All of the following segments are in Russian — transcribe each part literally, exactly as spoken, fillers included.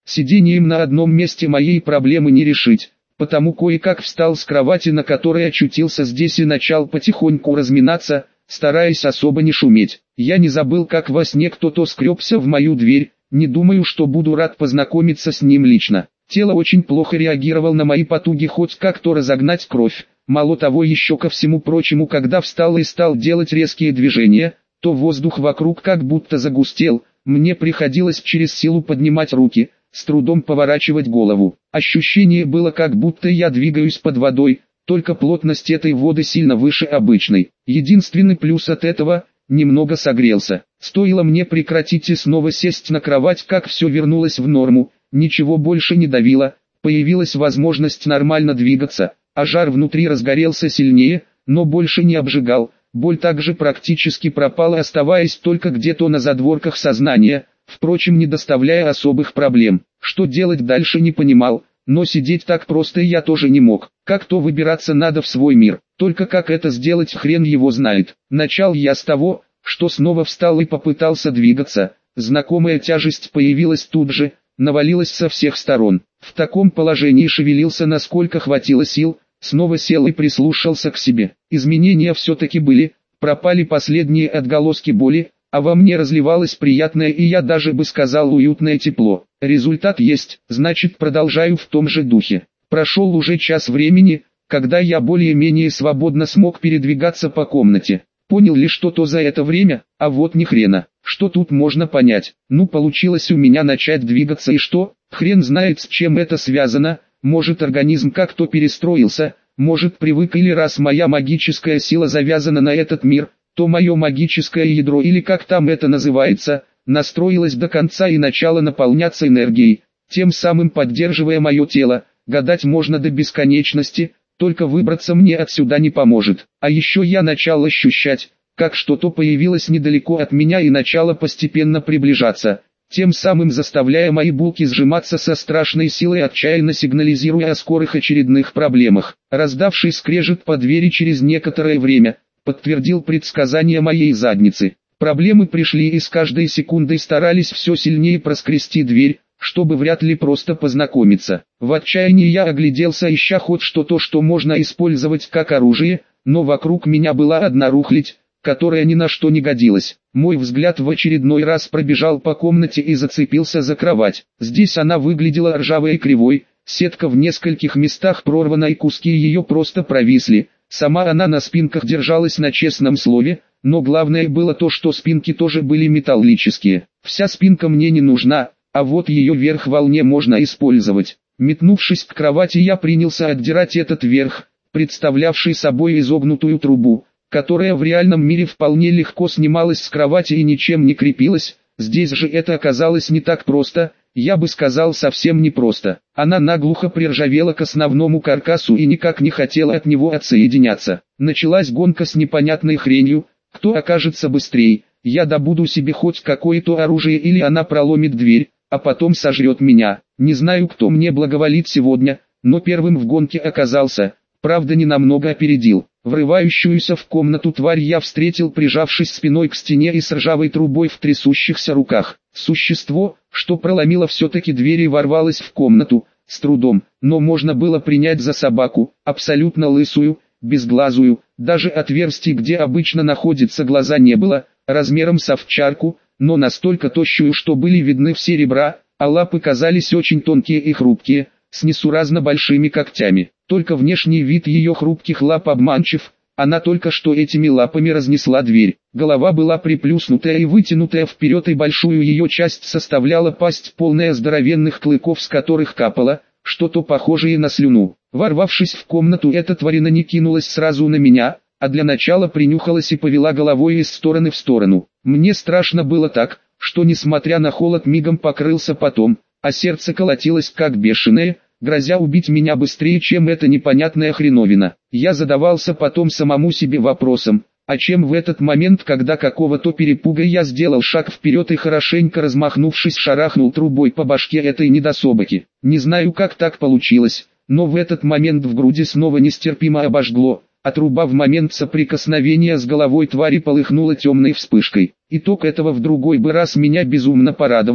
Сидением на одном месте моей проблемы не решить, потому кое-как встал с кровати, на которой очутился здесь, и начал потихоньку разминаться, стараясь особо не шуметь. Я не забыл, как во сне кто-то скребся в мою дверь, не думаю, что буду рад познакомиться с ним лично. Тело очень плохо реагировало на мои потуги хоть как-то разогнать кровь. Мало того, еще ко всему прочему, когда встал и стал делать резкие движения, то воздух вокруг как будто загустел, мне приходилось через силу поднимать руки, с трудом поворачивать голову. Ощущение было, как будто я двигаюсь под водой, только плотность этой воды сильно выше обычной. Единственный плюс от этого – немного согрелся. Стоило мне прекратить и снова сесть на кровать, как все вернулось в норму, ничего больше не давило, появилась возможность нормально двигаться, а жар внутри разгорелся сильнее, но больше не обжигал. Боль также практически пропала, оставаясь только где-то на задворках сознания, впрочем, не доставляя особых проблем. Что делать дальше, не понимал, но сидеть так просто я тоже не мог. Как-то выбираться надо в свой мир, только как это сделать, хрен его знает. Начал я с того, что снова встал и попытался двигаться. Знакомая тяжесть появилась тут же, навалилась со всех сторон. В таком положении шевелился, насколько хватило сил. Снова сел и прислушался к себе. Изменения все-таки были, пропали последние отголоски боли, а во мне разливалось приятное и, я даже бы сказал, уютное тепло. Результат есть, значит, продолжаю в том же духе. Прошел уже час времени, когда я более-менее свободно смог передвигаться по комнате. Понял ли что-то за это время? А вот ни хрена. Что тут можно понять? Ну, получилось у меня начать двигаться, и что? Хрен знает, с чем это связано. Может, организм как-то перестроился, может, привык, или раз моя магическая сила завязана на этот мир, то мое магическое ядро, или как там это называется, настроилось до конца и начало наполняться энергией, тем самым поддерживая мое тело. Гадать можно до бесконечности, только выбраться мне отсюда не поможет. А еще я начал ощущать, как что-то появилось недалеко от меня и начало постепенно приближаться, тем самым заставляя мои булки сжиматься со страшной силой, отчаянно сигнализируя о скорых очередных проблемах. Раздавший скрежет по двери через некоторое время подтвердил предсказания моей задницы. Проблемы пришли и с каждой секундой старались все сильнее проскрести дверь, чтобы вряд ли просто познакомиться. В отчаянии я огляделся, ища хоть что-то, что можно использовать как оружие, но вокруг меня была одна рухлядь, которая ни на что не годилась. Мой взгляд в очередной раз пробежал по комнате и зацепился за кровать. Здесь она выглядела ржавой и кривой, сетка в нескольких местах прорвана и куски ее просто провисли. Сама она на спинках держалась на честном слове, но главное было то, что спинки тоже были металлические. Вся спинка мне не нужна, а вот ее верх вполне можно использовать. Метнувшись к кровати, я принялся отдирать этот верх, представлявший собой изогнутую трубу, которая в реальном мире вполне легко снималась с кровати и ничем не крепилась. Здесь же это оказалось не так просто, я бы сказал, совсем не просто. Она наглухо приржавела к основному каркасу и никак не хотела от него отсоединяться. Началась гонка с непонятной хренью, кто окажется быстрее. Я добуду себе хоть какое-то оружие, или она проломит дверь, а потом сожрет меня. Не знаю, кто мне благоволит сегодня, но первым в гонке оказался, правда не намного опередил. Врывающуюся в комнату тварь я встретил, прижавшись спиной к стене и с ржавой трубой в трясущихся руках. Существо, что проломило все-таки дверь и ворвалось в комнату, с трудом, но можно было принять за собаку, абсолютно лысую, безглазую, даже отверстий, где обычно находятся глаза, не было, размером с овчарку, но настолько тощую, что были видны все ребра, а лапы казались очень тонкие и хрупкие, с несуразно большими когтями. Только внешний вид ее хрупких лап обманчив, она только что этими лапами разнесла дверь. Голова была приплюснутая и вытянутая вперед, и большую ее часть составляла пасть, полная здоровенных клыков, с которых капало что-то похожее на слюну. Ворвавшись в комнату, эта тварина не кинулась сразу на меня, а для начала принюхалась и повела головой из стороны в сторону. Мне страшно было так, что несмотря на холод мигом покрылся потом, а сердце колотилось как бешеное, грозя убить меня быстрее, чем эта непонятная хреновина. Я задавался потом самому себе вопросом, а чем в этот момент, когда какого-то перепуга я сделал шаг вперед и, хорошенько размахнувшись, шарахнул трубой по башке этой недособаки. Не знаю, как так получилось, но в этот момент в груди снова нестерпимо обожгло, а труба в момент соприкосновения с головой твари полыхнула темной вспышкой. Итог этого в другой бы раз меня безумно порадовал,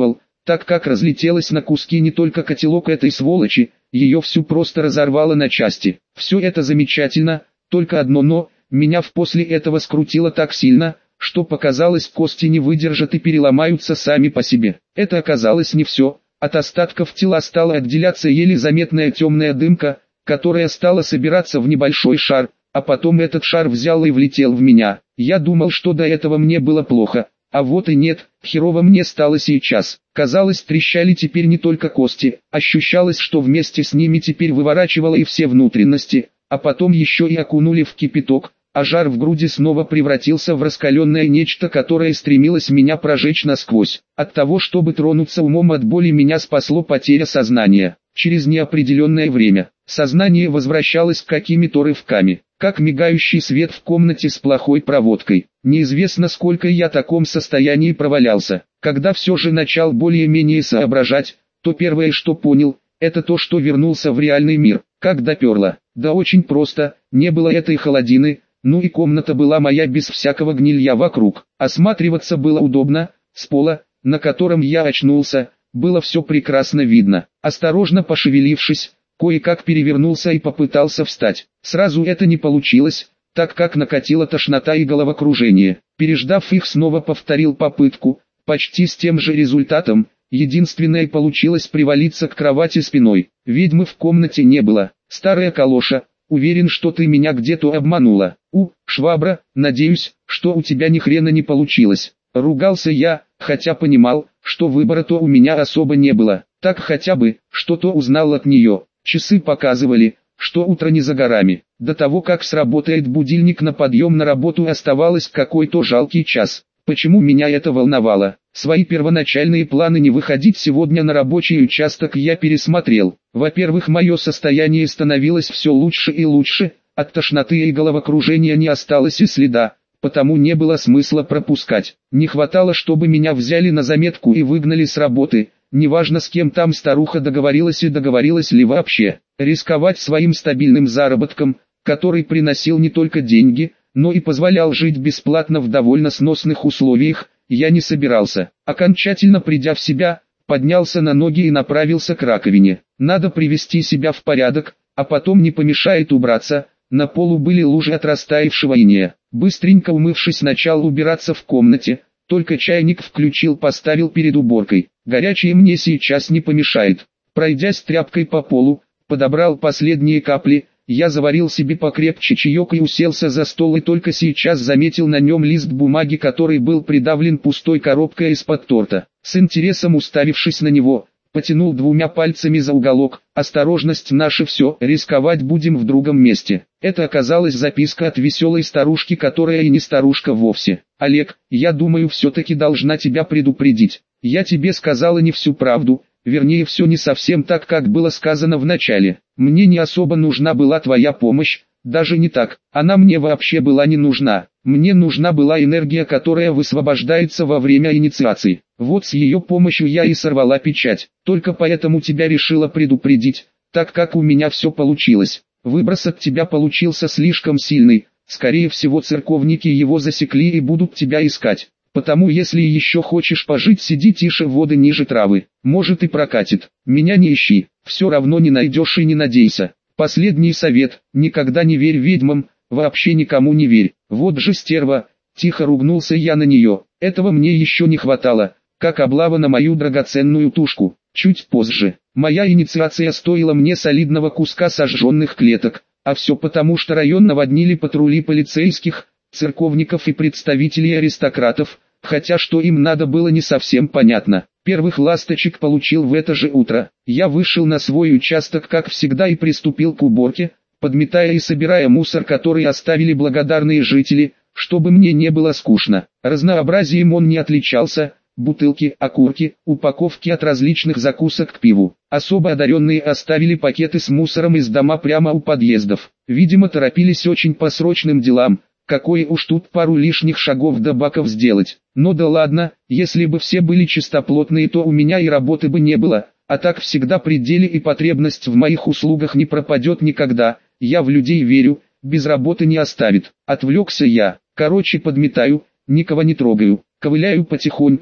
так как разлетелась на куски не только котелок этой сволочи, ее всю просто разорвало на части. Все это замечательно, только одно но, меня в после этого скрутило так сильно, что показалось, кости не выдержат и переломаются сами по себе. Это оказалось не все, от остатков тела стала отделяться еле заметная темная дымка, которая стала собираться в небольшой шар, а потом этот шар взял и влетел в меня. Я думал, что до этого мне было плохо, а вот и нет, херово мне стало сейчас. Казалось, трещали теперь не только кости, ощущалось, что вместе с ними теперь выворачивало и все внутренности, а потом еще и окунули в кипяток, а жар в груди снова превратился в раскаленное нечто, которое стремилось меня прожечь насквозь. От того, чтобы тронуться умом от боли, меня спасло потеря сознания. Через неопределенное время сознание возвращалось какими-то рывками, как мигающий свет в комнате с плохой проводкой. Неизвестно, сколько я в таком состоянии провалялся. Когда все же начал более-менее соображать, то первое, что понял, это то, что вернулся в реальный мир. Как доперло? Да очень просто, не было этой холодины, ну и комната была моя без всякого гнилья вокруг. Осматриваться было удобно, с пола, на котором я очнулся, было все прекрасно видно. Осторожно пошевелившись, кое-как перевернулся и попытался встать. Сразу это не получилось, так как накатила тошнота и головокружение. Переждав их, снова повторил попытку, почти с тем же результатом. Единственное, получилось привалиться к кровати спиной. Ведьмы в комнате не было. Старая калоша, уверен, что ты меня где-то обманула. У, швабра, надеюсь, что у тебя ни хрена не получилось. Ругался я, хотя понимал, что выбора-то у меня особо не было. Так хотя бы, что-то узнал от нее. Часы показывали, что утро не за горами. До того, как сработает будильник на подъем на работу, оставалось какой-то жалкий час. Почему меня это волновало? Свои первоначальные планы не выходить сегодня на рабочий участок я пересмотрел. Во-первых, мое состояние становилось все лучше и лучше, от тошноты и головокружения не осталось и следа, потому не было смысла пропускать. Не хватало, чтобы меня взяли на заметку и выгнали с работы, неважно, с кем там старуха договорилась и договорилась ли вообще. Рисковать своим стабильным заработком, который приносил не только деньги, но и позволял жить бесплатно в довольно сносных условиях, я не собирался. Окончательно придя в себя, поднялся на ноги и направился к раковине. Надо привести себя в порядок, а потом не помешает убраться. На полу были лужи от растаявшего инея. Быстренько умывшись, начал убираться в комнате, только чайник включил, поставил перед уборкой. Горячее мне сейчас не помешает. Пройдясь тряпкой по полу, подобрал последние капли. Я заварил себе покрепче чаек и уселся за стол, и только сейчас заметил на нем лист бумаги, который был придавлен пустой коробкой из-под торта. С интересом уставившись на него, потянул двумя пальцами за уголок. «Осторожность, наше все, рисковать будем в другом месте». Это оказалась записка от веселой старушки, которая и не старушка вовсе. «Олег, я думаю, все-таки должна тебя предупредить. Я тебе сказала не всю правду». Вернее, все не совсем так, как было сказано в начале. Мне не особо нужна была твоя помощь, даже не так, она мне вообще была не нужна. Мне нужна была энергия, которая высвобождается во время инициации. Вот с ее помощью я и сорвала печать. Только поэтому тебя решила предупредить, так как у меня все получилось. Выброс от тебя получился слишком сильный, скорее всего церковники его засекли и будут тебя искать. Потому если еще хочешь пожить, сиди тише, воды ниже травы. Может и прокатит. Меня не ищи, все равно не найдешь и не надейся. Последний совет, никогда не верь ведьмам, вообще никому не верь. Вот же стерва, тихо ругнулся я на нее. Этого мне еще не хватало, как облава на мою драгоценную тушку. Чуть позже, моя инициация стоила мне солидного куска сожженных клеток. А все потому, что район наводнили патрули полицейских, церковников и представителей аристократов, хотя что им надо было не совсем понятно. Первых ласточек получил в это же утро. Я вышел на свой участок, как всегда, и приступил к уборке, подметая и собирая мусор, который оставили благодарные жители, чтобы мне не было скучно. Разнообразием он не отличался: бутылки, окурки, упаковки от различных закусок к пиву. Особо одаренные оставили пакеты с мусором из дома прямо у подъездов. Видимо, торопились очень по срочным делам. Какое уж тут пару лишних шагов до баков сделать. Но да ладно, если бы все были чистоплотные, то у меня и работы бы не было, а так всегда при деле, и потребность в моих услугах не пропадет никогда. Я в людей верю, без работы не оставит. Отвлекся я. Короче, подметаю, никого не трогаю, ковыляю потихоньку,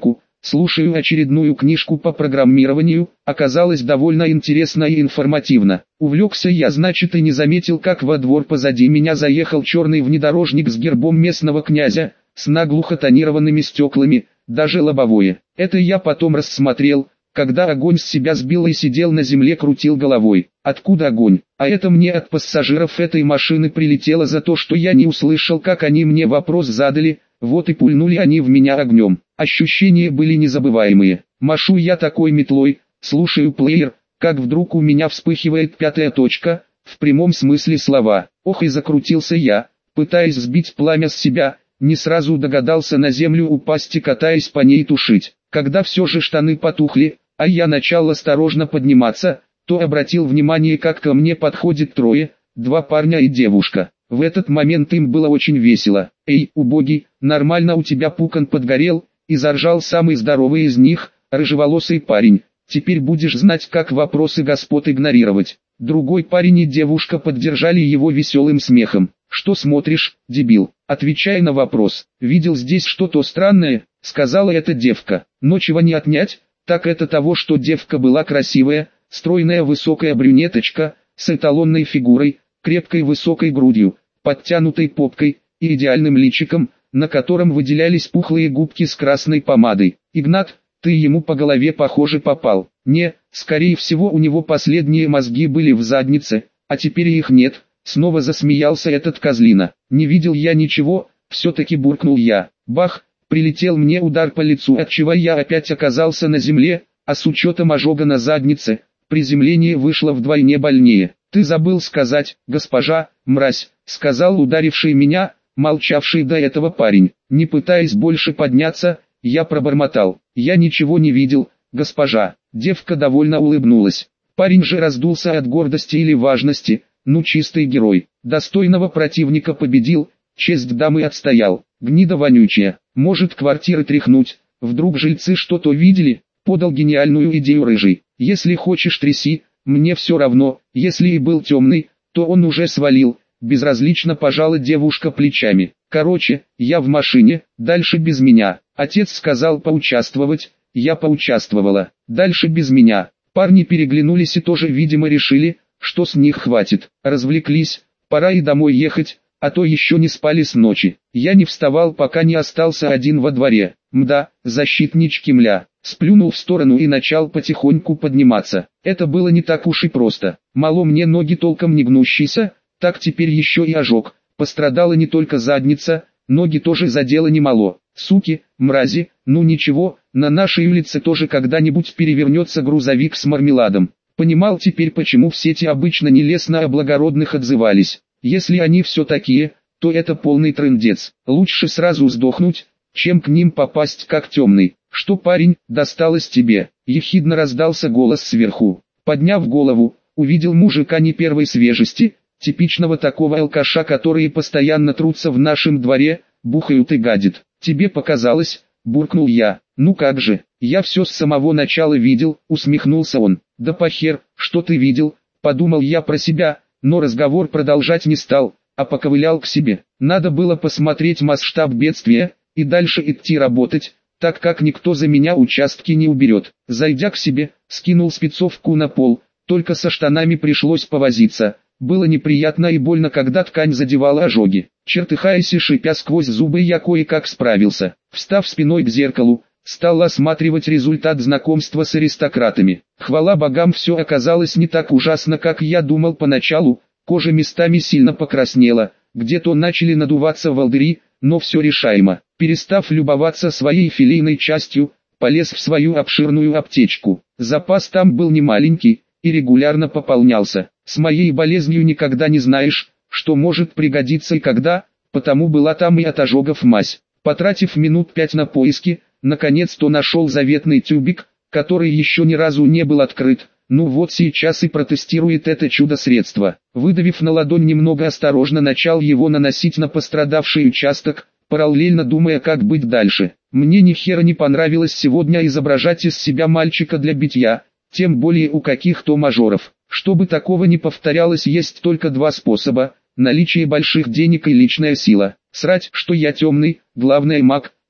слушаю очередную книжку по программированию, оказалось довольно интересно и информативно. Увлекся я, значит, и не заметил, как во двор позади меня заехал черный внедорожник с гербом местного князя, с наглухо тонированными стеклами, даже лобовое. Это я потом рассмотрел, когда огонь с себя сбил и сидел на земле, крутил головой. Откуда огонь? А это мне от пассажиров этой машины прилетело за то, что я не услышал, как они мне вопрос задали, вот и пульнули они в меня огнем. Ощущения были незабываемые. Машу я такой метлой, слушаю плеер, как вдруг у меня вспыхивает пятая точка, в прямом смысле слова. Ох, и закрутился я, пытаясь сбить пламя с себя, не сразу догадался на землю упасть и, катаясь по ней, тушить. Когда все же штаны потухли, а я начал осторожно подниматься, то обратил внимание, как ко мне подходит трое, два парня и девушка. В этот момент им было очень весело. «Эй, убогий, нормально у тебя пукан подгорел?» И заржал самый здоровый из них, рыжеволосый парень. «Теперь будешь знать, как вопросы господ игнорировать». Другой парень и девушка поддержали его веселым смехом. «Что смотришь, дебил? Отвечай на вопрос. Видел здесь что-то странное?» — сказала эта девка. «Но чего не отнять, так это того, что девка была красивая, стройная высокая брюнеточка, с эталонной фигурой, крепкой высокой грудью, подтянутой попкой и идеальным личиком, на котором выделялись пухлые губки с красной помадой. Игнат, ты ему по голове, похоже, попал. Не, скорее всего, у него последние мозги были в заднице, а теперь их нет». Снова засмеялся этот козлина. «Не видел я ничего», все-таки буркнул я. Бах, прилетел мне удар по лицу, отчего я опять оказался на земле, а с учетом ожога на заднице, приземление вышло вдвойне больнее. «Ты забыл сказать, госпожа, мразь», — сказал ударивший меня, молчавший до этого парень. Не пытаясь больше подняться, я пробормотал: «Я ничего не видел, госпожа». Девка довольно улыбнулась. Парень же раздулся от гордости или важности. Ну, чистый герой, достойного противника победил, честь дамы отстоял. Гнида вонючая, может квартиры тряхнуть, вдруг жильцы что-то видели, подал гениальную идею рыжий. Если хочешь тряси, мне все равно, если и был темный, то он уже свалил, безразлично пожала девушка плечами. Короче, я в машине, дальше без меня. Отец сказал поучаствовать, я поучаствовала, дальше без меня. Парни переглянулись и тоже, видимо, решили, что с них хватит. Развлеклись, пора и домой ехать, а то еще не спали с ночи. Я не вставал, пока не остался один во дворе. Мда, защитнички, мля. Сплюнул в сторону и начал потихоньку подниматься. Это было не так уж и просто. Мало мне ноги толком не гнущиеся, так теперь еще и ожог. Пострадала не только задница, ноги тоже задело немало. Суки, мрази, ну ничего, на нашей улице тоже когда-нибудь перевернется грузовик с мармеладом. Понимал теперь, почему все эти обычно нелестно о благородных отзывались. Если они все такие, то это полный трындец. Лучше сразу сдохнуть, чем к ним попасть как темный. «Что, парень, досталось тебе?» — ехидно раздался голос сверху. Подняв голову, увидел мужика не первой свежести, типичного такого алкаша, которые постоянно трутся в нашем дворе, бухают и гадят. «Тебе показалось?» — буркнул я. «Ну как же, я все с самого начала видел», — усмехнулся он. «Да похер, что ты видел?» — подумал я про себя, но разговор продолжать не стал, а поковылял к себе. Надо было посмотреть масштаб бедствия, и дальше идти работать, так как никто за меня участки не уберет. Зайдя к себе, скинул спецовку на пол, только со штанами пришлось повозиться. Было неприятно и больно, когда ткань задевала ожоги. Чертыхаясь и шипя сквозь зубы, я кое-как справился. Встав спиной к зеркалу, стал осматривать результат знакомства с аристократами. Хвала богам, все оказалось не так ужасно, как я думал поначалу. Кожа местами сильно покраснела, где-то начали надуваться волдыри, но все решаемо. Перестав любоваться своей филейной частью, полез в свою обширную аптечку. Запас там был немаленький и регулярно пополнялся. С моей болезнью никогда не знаешь, что может пригодиться и когда, потому была там и от ожогов мазь. Потратив минут пять на поиски, наконец-то нашел заветный тюбик, который еще ни разу не был открыт. Ну вот сейчас и протестирует это чудо-средство. Выдавив на ладонь немного, осторожно начал его наносить на пострадавший участок, параллельно думая, как быть дальше. Мне ни хера не понравилось сегодня изображать из себя мальчика для битья, тем более у каких-то мажоров. Чтобы такого не повторялось, есть только два способа: наличие больших денег и личная сила. Срать, что я темный, главное маг,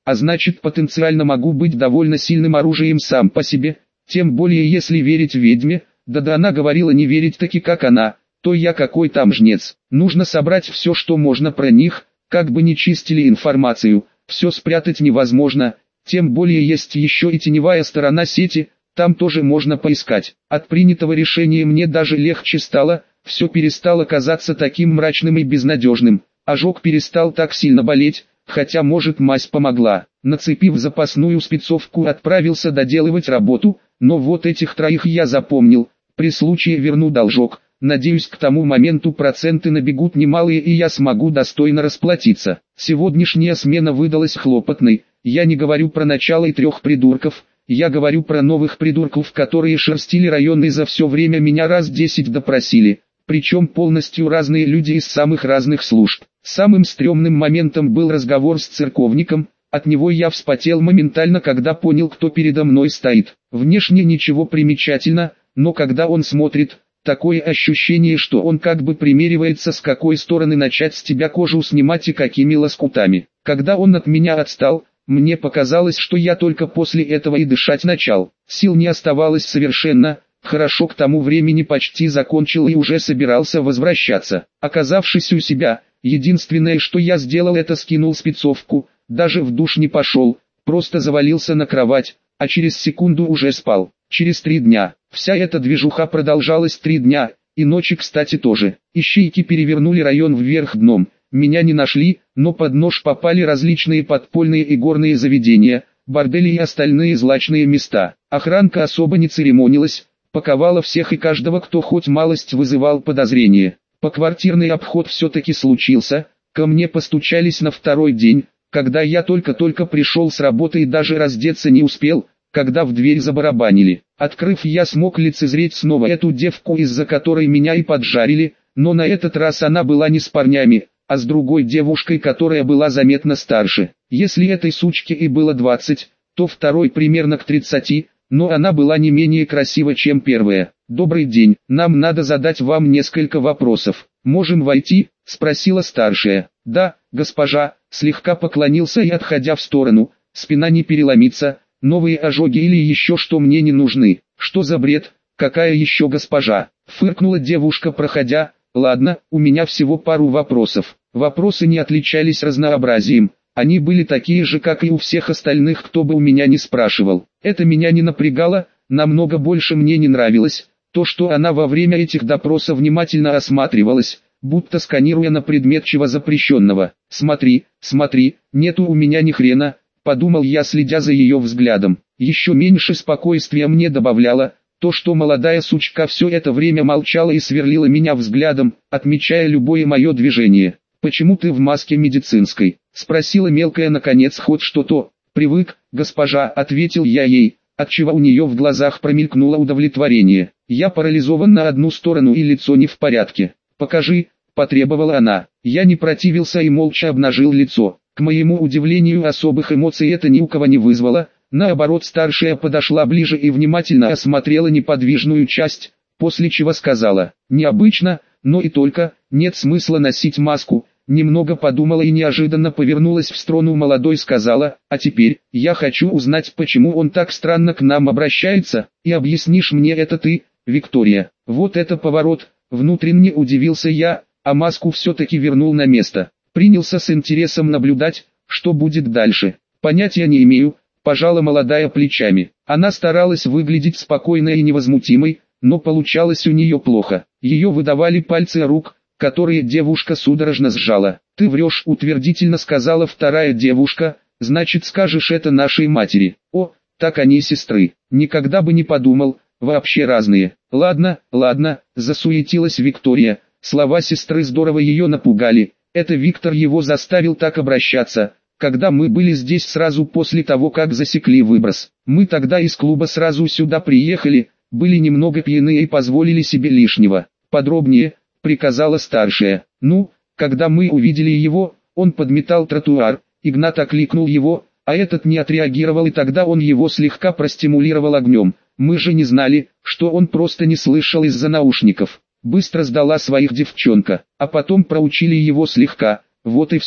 а значит потенциально могу быть довольно сильным оружием сам по себе, тем более если верить ведьме, да-да она говорила не верить таки как она, то я какой там жнец. Нужно собрать все что можно про них, как бы ни чистили информацию, все спрятать невозможно, тем более есть еще и теневая сторона сети, там тоже можно поискать. От принятого решения мне даже легче стало, все перестало казаться таким мрачным и безнадежным, ожог перестал так сильно болеть, хотя может мазь помогла. Нацепив запасную спецовку отправился доделывать работу, но вот этих троих я запомнил, при случае верну должок. Надеюсь, к тому моменту проценты набегут немалые и я смогу достойно расплатиться. Сегодняшняя смена выдалась хлопотной, я не говорю про начало и трех придурков, я говорю про новых придурков, которые шерстили район и за все время меня раз десять допросили, причем полностью разные люди из самых разных служб. Самым стрёмным моментом был разговор с церковником, от него я вспотел моментально, когда понял, кто передо мной стоит. Внешне ничего примечательно, но когда он смотрит, такое ощущение, что он как бы примеривается, с какой стороны начать с тебя кожу снимать и какими лоскутами. Когда он от меня отстал, мне показалось, что я только после этого и дышать начал. Сил не оставалось совершенно, хорошо к тому времени почти закончил и уже собирался возвращаться. Оказавшись у себя, единственное, что я сделал, это скинул спецовку, даже в душ не пошел, просто завалился на кровать, а через секунду уже спал. Через три дня. Вся эта движуха продолжалась три дня, и ночи, кстати, тоже. Ищейки перевернули район вверх дном. Меня не нашли, но под нож попали различные подпольные и горные заведения, бордели и остальные злачные места. Охранка особо не церемонилась, паковала всех и каждого, кто хоть малость вызывал подозрение. Поквартирный обход все-таки случился, ко мне постучались на второй день, когда я только-только пришел с работы и даже раздеться не успел, когда в дверь забарабанили. Открыв, я смог лицезреть снова эту девку, из-за которой меня и поджарили, но на этот раз она была не с парнями, а с другой девушкой, которая была заметно старше. Если этой сучке и было двадцать, то второй примерно к тридцати, но она была не менее красива, чем первая. «Добрый день, нам надо задать вам несколько вопросов. Можем войти?» – спросила старшая. «Да, госпожа», – слегка поклонился и отходя в сторону, спина не переломится, новые ожоги или еще что мне не нужны. «Что за бред? Какая еще госпожа?» – фыркнула девушка, проходя. «Ладно, у меня всего пару вопросов». Вопросы не отличались разнообразием, они были такие же, как и у всех остальных, кто бы у меня не спрашивал. Это меня не напрягало, намного больше мне не нравилось то, что она во время этих допросов внимательно осматривалась, будто сканируя на предмет чего запрещенного. «Смотри, смотри, нету у меня ни хрена», — подумал я, следя за ее взглядом. Еще меньше спокойствия мне добавляло то, что молодая сучка все это время молчала и сверлила меня взглядом, отмечая любое мое движение. «Почему ты в маске медицинской?» — спросила мелкая наконец хоть что-то. «Привык, госпожа», — ответил я ей, отчего у нее в глазах промелькнуло удовлетворение. Я парализован на одну сторону и лицо не в порядке. «Покажи», — потребовала она. Я не противился и молча обнажил лицо. К моему удивлению, особых эмоций это ни у кого не вызвало. Наоборот, старшая подошла ближе и внимательно осмотрела неподвижную часть, после чего сказала: «Необычно, но и только, нет смысла носить маску». Немного подумала и неожиданно повернулась в сторону молодой, сказала: «А теперь, я хочу узнать, почему он так странно к нам обращается, и объяснишь мне это ты, Виктория». Вот это поворот, внутренне удивился я, а маску все-таки вернул на место. Принялся с интересом наблюдать, что будет дальше. «Понятия не имею», пожала молодая плечами. Она старалась выглядеть спокойной и невозмутимой, но получалось у нее плохо. Ее выдавали пальцы рук, которые девушка судорожно сжала. «Ты врешь», утвердительно сказала вторая девушка, «значит скажешь это нашей матери». «О, так они сестры, никогда бы не подумал, вообще разные». «Ладно, ладно», засуетилась Виктория, слова сестры здорово ее напугали. Это Виктор его заставил так обращаться, когда мы были здесь сразу после того, как засекли выброс. Мы тогда из клуба сразу сюда приехали, были немного пьяны и позволили себе лишнего. «Подробнее», приказала старшая. «Ну, когда мы увидели его, он подметал тротуар, Игнат окликнул его, а этот не отреагировал, и тогда он его слегка простимулировал огнем. Мы же не знали, что он просто не слышал из-за наушников. Быстро сдала своих девчонка, а потом проучили его слегка, вот и все».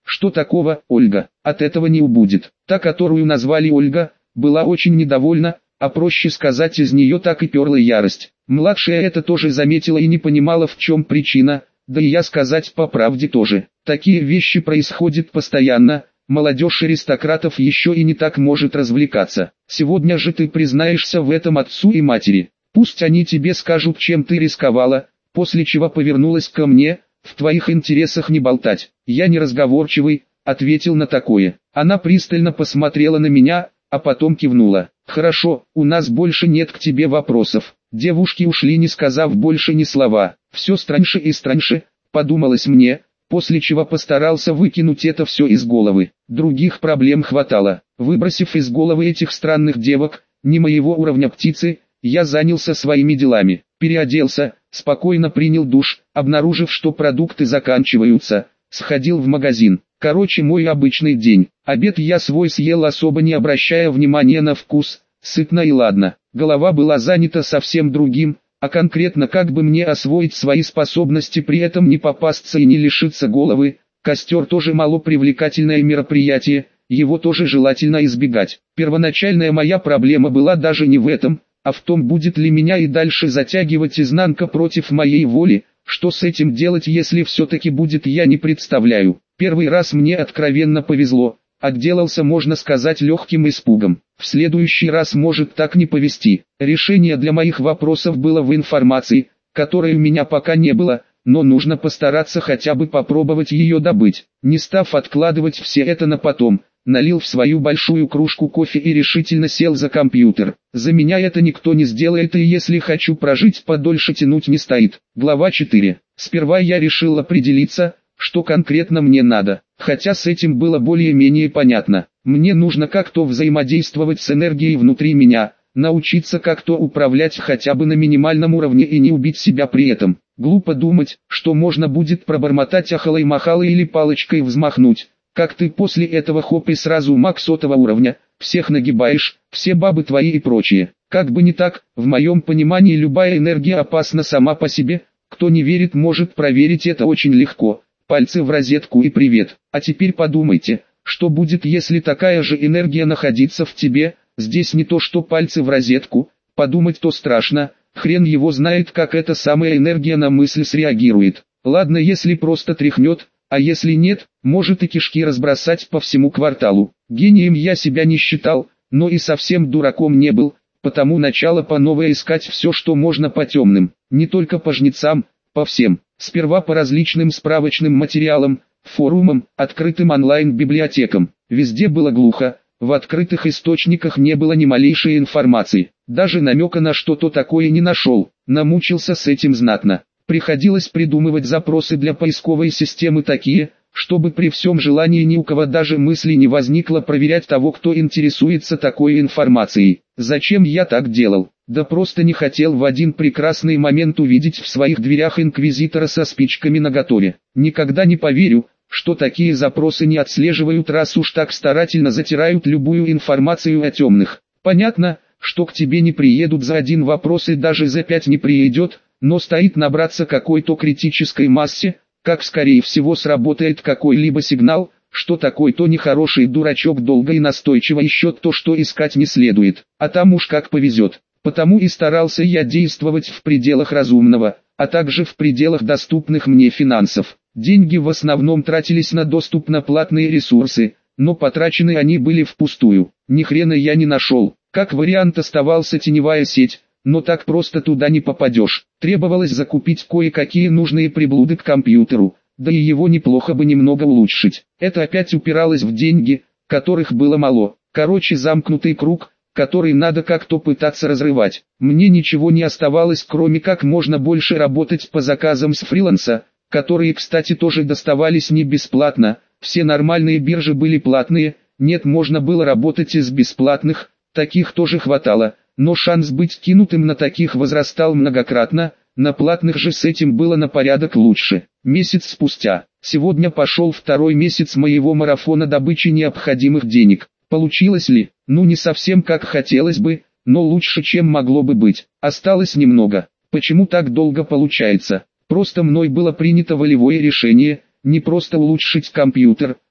Что такого, Ольга? От этого не убудет. Та, которую назвали Ольга, была очень недовольна, а проще сказать, из нее так и перла ярость. Младшая это тоже заметила и не понимала, в чем причина, да и я сказать по правде тоже. Такие вещи происходят постоянно, молодежь аристократов еще и не так может развлекаться. Сегодня же ты признаешься в этом отцу и матери. Пусть они тебе скажут, чем ты рисковала, после чего повернулась ко мне. В твоих интересах не болтать. Я не разговорчивый, ответил на такое. Она пристально посмотрела на меня, а потом кивнула. Хорошо, у нас больше нет к тебе вопросов. Девушки ушли, не сказав больше ни слова. Все страньше и страньше, подумалось мне, после чего постарался выкинуть это все из головы. Других проблем хватало. Выбросив из головы этих странных девок, не моего уровня птицы, я занялся своими делами. Переоделся, спокойно принял душ, обнаружив, что продукты заканчиваются, сходил в магазин. Короче, мой обычный день. Обед я свой съел, особо не обращая внимания на вкус, сытно и ладно. Голова была занята совсем другим, а конкретно как бы мне освоить свои способности, при этом не попасться и не лишиться головы. Костер тоже малопривлекательное мероприятие, его тоже желательно избегать. Первоначальная моя проблема была даже не в этом, а в том, будет ли меня и дальше затягивать изнанка против моей воли. Что с этим делать, если все-таки будет, я не представляю. Первый раз мне откровенно повезло, отделался, можно сказать, легким испугом. В следующий раз может так не повезти. Решение для моих вопросов было в информации, которой у меня пока не было, но нужно постараться хотя бы попробовать ее добыть. Не став откладывать все это на потом, налил в свою большую кружку кофе и решительно сел за компьютер. За меня это никто не сделает, и если хочу прожить подольше, тянуть не стоит. Глава четыре. Сперва я решил определиться, что конкретно мне надо, хотя с этим было более-менее понятно. Мне нужно как-то взаимодействовать с энергией внутри меня, научиться как-то управлять хотя бы на минимальном уровне и не убить себя при этом. Глупо думать, что можно будет пробормотать ахалой-махалой или палочкой взмахнуть. Как ты после этого хоп и сразу маг сотого уровня, всех нагибаешь, все бабы твои и прочее. Как бы не так, в моем понимании любая энергия опасна сама по себе, кто не верит, может проверить это очень легко. Пальцы в розетку и привет. А теперь подумайте, что будет, если такая же энергия находится в тебе. Здесь не то что пальцы в розетку, подумать то страшно, хрен его знает, как эта самая энергия на мысль среагирует. Ладно, если просто тряхнет, а если нет, может и кишки разбросать по всему кварталу. Гением я себя не считал, но и совсем дураком не был, потому начало по новой искать все, что можно по темным, не только по жнецам, по всем. Сперва по различным справочным материалам, форумам, открытым онлайн-библиотекам. Везде было глухо, в открытых источниках не было ни малейшей информации. Даже намека на что-то такое не нашел, намучился с этим знатно. Приходилось придумывать запросы для поисковой системы такие, чтобы при всем желании ни у кого даже мысли не возникло проверять того, кто интересуется такой информацией. Зачем я так делал? Да просто не хотел в один прекрасный момент увидеть в своих дверях инквизитора со спичками наготове. Никогда не поверю, что такие запросы не отслеживают, раз уж так старательно затирают любую информацию о темных. Понятно, что к тебе не приедут за один вопрос и даже за пять не приедет, но стоит набраться какой-то критической массе, как скорее всего сработает какой-либо сигнал, что такой-то нехороший дурачок долго и настойчиво ищет то, что искать не следует, а там уж как повезет. Потому и старался я действовать в пределах разумного, а также в пределах доступных мне финансов. Деньги в основном тратились на доступ на платные ресурсы, но потрачены они были впустую. Ни хрена я не нашел. Как вариант оставался теневая сеть, но так просто туда не попадешь. Требовалось закупить кое-какие нужные приблуды к компьютеру, да и его неплохо бы немного улучшить. Это опять упиралось в деньги, которых было мало. Короче, замкнутый круг, который надо как-то пытаться разрывать. Мне ничего не оставалось, кроме как можно больше работать по заказам с фриланса, которые, кстати, тоже доставались не бесплатно. Все нормальные биржи были платные, нет, можно было работать из бесплатных, таких тоже хватало, но шанс быть кинутым на таких возрастал многократно, на платных же с этим было на порядок лучше. Месяц спустя, сегодня пошел второй месяц моего марафона добычи необходимых денег. Получилось ли? Ну не совсем как хотелось бы, но лучше, чем могло бы быть. Осталось немного. Почему так долго получается? Просто мной было принято волевое решение, не просто улучшить компьютер,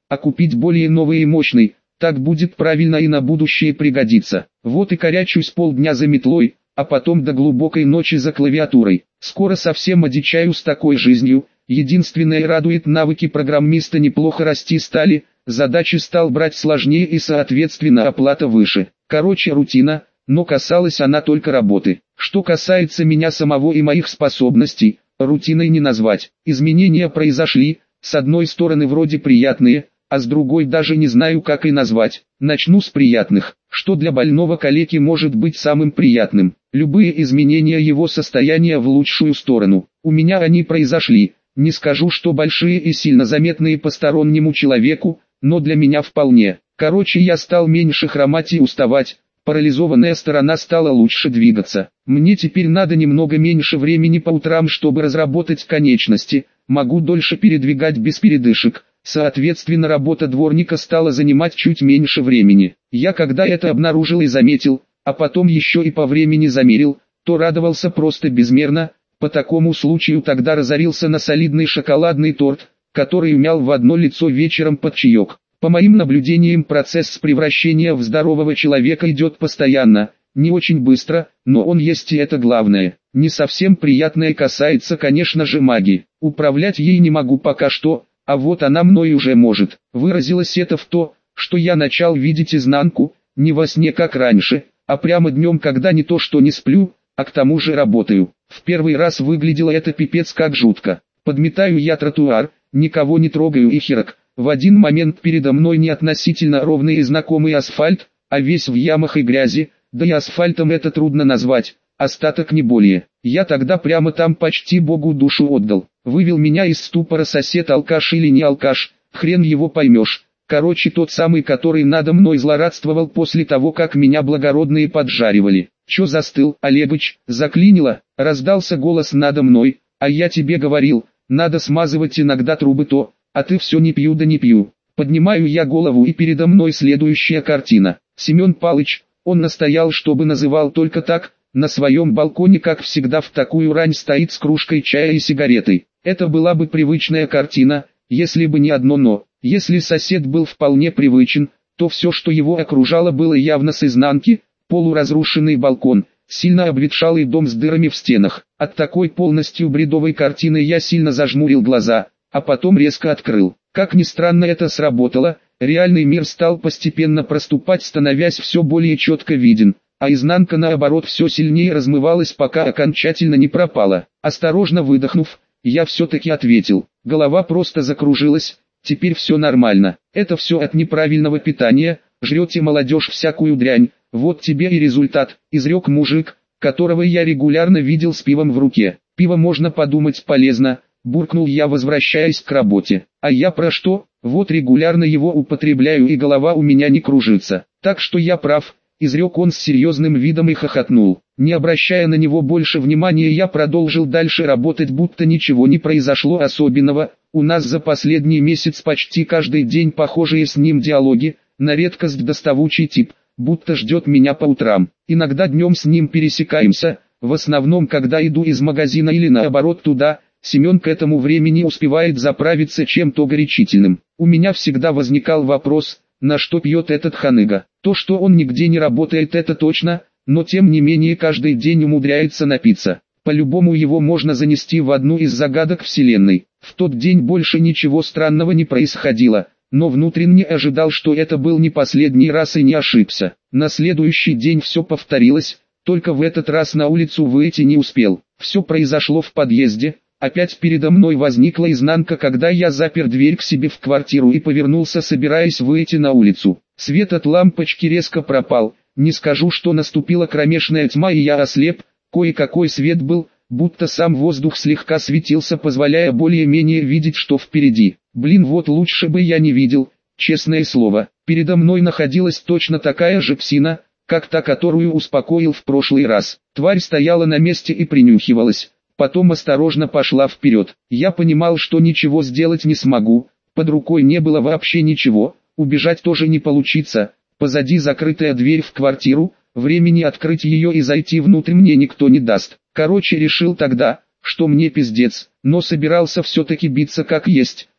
а купить более новый и мощный, так будет правильно и на будущее пригодится. Вот и корячусь полдня за метлой, а потом до глубокой ночи за клавиатурой. Скоро совсем одичаю с такой жизнью. Единственное радует, навыки программиста неплохо расти стали, задачи стал брать сложнее и соответственно оплата выше. Короче, рутина, но касалась она только работы. Что касается меня самого и моих способностей, рутиной не назвать. Изменения произошли, с одной стороны вроде приятные, а с другой даже не знаю как и назвать. Начну с приятных. Что для больного калеки может быть самым приятным? Любые изменения его состояния в лучшую сторону. У меня они произошли. Не скажу, что большие и сильно заметные постороннему человеку, но для меня вполне. Короче, я стал меньше хромать и уставать. Парализованная сторона стала лучше двигаться. Мне теперь надо немного меньше времени по утрам, чтобы разработать конечности. Могу дольше передвигать без передышек. Соответственно, работа дворника стала занимать чуть меньше времени. Я когда это обнаружил и заметил, а потом еще и по времени замерил, то радовался просто безмерно. По такому случаю тогда разорился на солидный шоколадный торт, который умял в одно лицо вечером под чаек. По моим наблюдениям, процесс превращения в здорового человека идет постоянно, не очень быстро, но он есть, и это главное. Не совсем приятное касается, конечно же, магии. Управлять ей не могу пока что, а вот она мной уже может. Выразилось это в то, что я начал видеть изнанку, не во сне как раньше, а прямо днем, когда не то что не сплю, а к тому же работаю. В первый раз выглядело это пипец как жутко. Подметаю я тротуар, никого не трогаю и херак. В один момент передо мной не относительно ровный и знакомый асфальт, а весь в ямах и грязи, да и асфальтом это трудно назвать, остаток не более. Я тогда прямо там почти Богу душу отдал. Вывел меня из ступора сосед, алкаш или не алкаш, хрен его поймешь. Короче, тот самый, который надо мной злорадствовал после того, как меня благородные поджаривали. «Чё застыл, Олегыч?» «Заклинило», — раздался голос надо мной, «а я тебе говорил, надо смазывать иногда трубы то, а ты все не пью да не пью». Поднимаю я голову, и передо мной следующая картина. Семен Палыч, он настоял, чтобы называл только так, на своем балконе, как всегда в такую рань, стоит с кружкой чая и сигаретой. Это была бы привычная картина, если бы не одно «но». Если сосед был вполне привычен, то все, что его окружало, было явно с изнанки. Полуразрушенный балкон, сильно обветшалый дом с дырами в стенах. От такой полностью бредовой картины я сильно зажмурил глаза, а потом резко открыл. Как ни странно, это сработало, реальный мир стал постепенно проступать, становясь все более четко виден, а изнанка наоборот все сильнее размывалась, пока окончательно не пропала. Осторожно выдохнув, я все-таки ответил. Голова просто закружилась, теперь все нормально. Это все от неправильного питания, жрете, молодежь, всякую дрянь. «Вот тебе и результат», — изрек мужик, которого я регулярно видел с пивом в руке. «Пиво, можно подумать, полезно», — буркнул я, возвращаясь к работе. «А я про что? Вот регулярно его употребляю, и голова у меня не кружится. Так что я прав», — изрек он с серьезным видом и хохотнул. Не обращая на него больше внимания, я продолжил дальше работать, будто ничего не произошло особенного. У нас за последний месяц почти каждый день похожие с ним диалоги, на редкость доставучий тип, будто ждет меня по утрам. Иногда днем с ним пересекаемся, в основном когда иду из магазина или наоборот туда. Семен к этому времени успевает заправиться чем-то горячительным. У меня всегда возникал вопрос, на что пьет этот ханыга. То, что он нигде не работает, это точно, но тем не менее каждый день умудряется напиться. По-любому его можно занести в одну из загадок вселенной. В тот день больше ничего странного не происходило, но внутренне ожидал, что это был не последний раз, и не ошибся. На следующий день все повторилось, только в этот раз на улицу выйти не успел. Все произошло в подъезде. Опять передо мной возникла изнанка, когда я запер дверь к себе в квартиру и повернулся, собираясь выйти на улицу. Свет от лампочки резко пропал. Не скажу, что наступила кромешная тьма и я ослеп, кое-какой свет был, будто сам воздух слегка светился, позволяя более-менее видеть, что впереди. Блин, вот лучше бы я не видел, честное слово. Передо мной находилась точно такая же псина, как та, которую успокоил в прошлый раз. Тварь стояла на месте и принюхивалась, потом осторожно пошла вперед. Я понимал, что ничего сделать не смогу, под рукой не было вообще ничего, убежать тоже не получится. Позади закрытая дверь в квартиру, времени открыть ее и зайти внутрь мне никто не даст. Короче, решил тогда, что мне пиздец, но собирался все-таки биться как есть.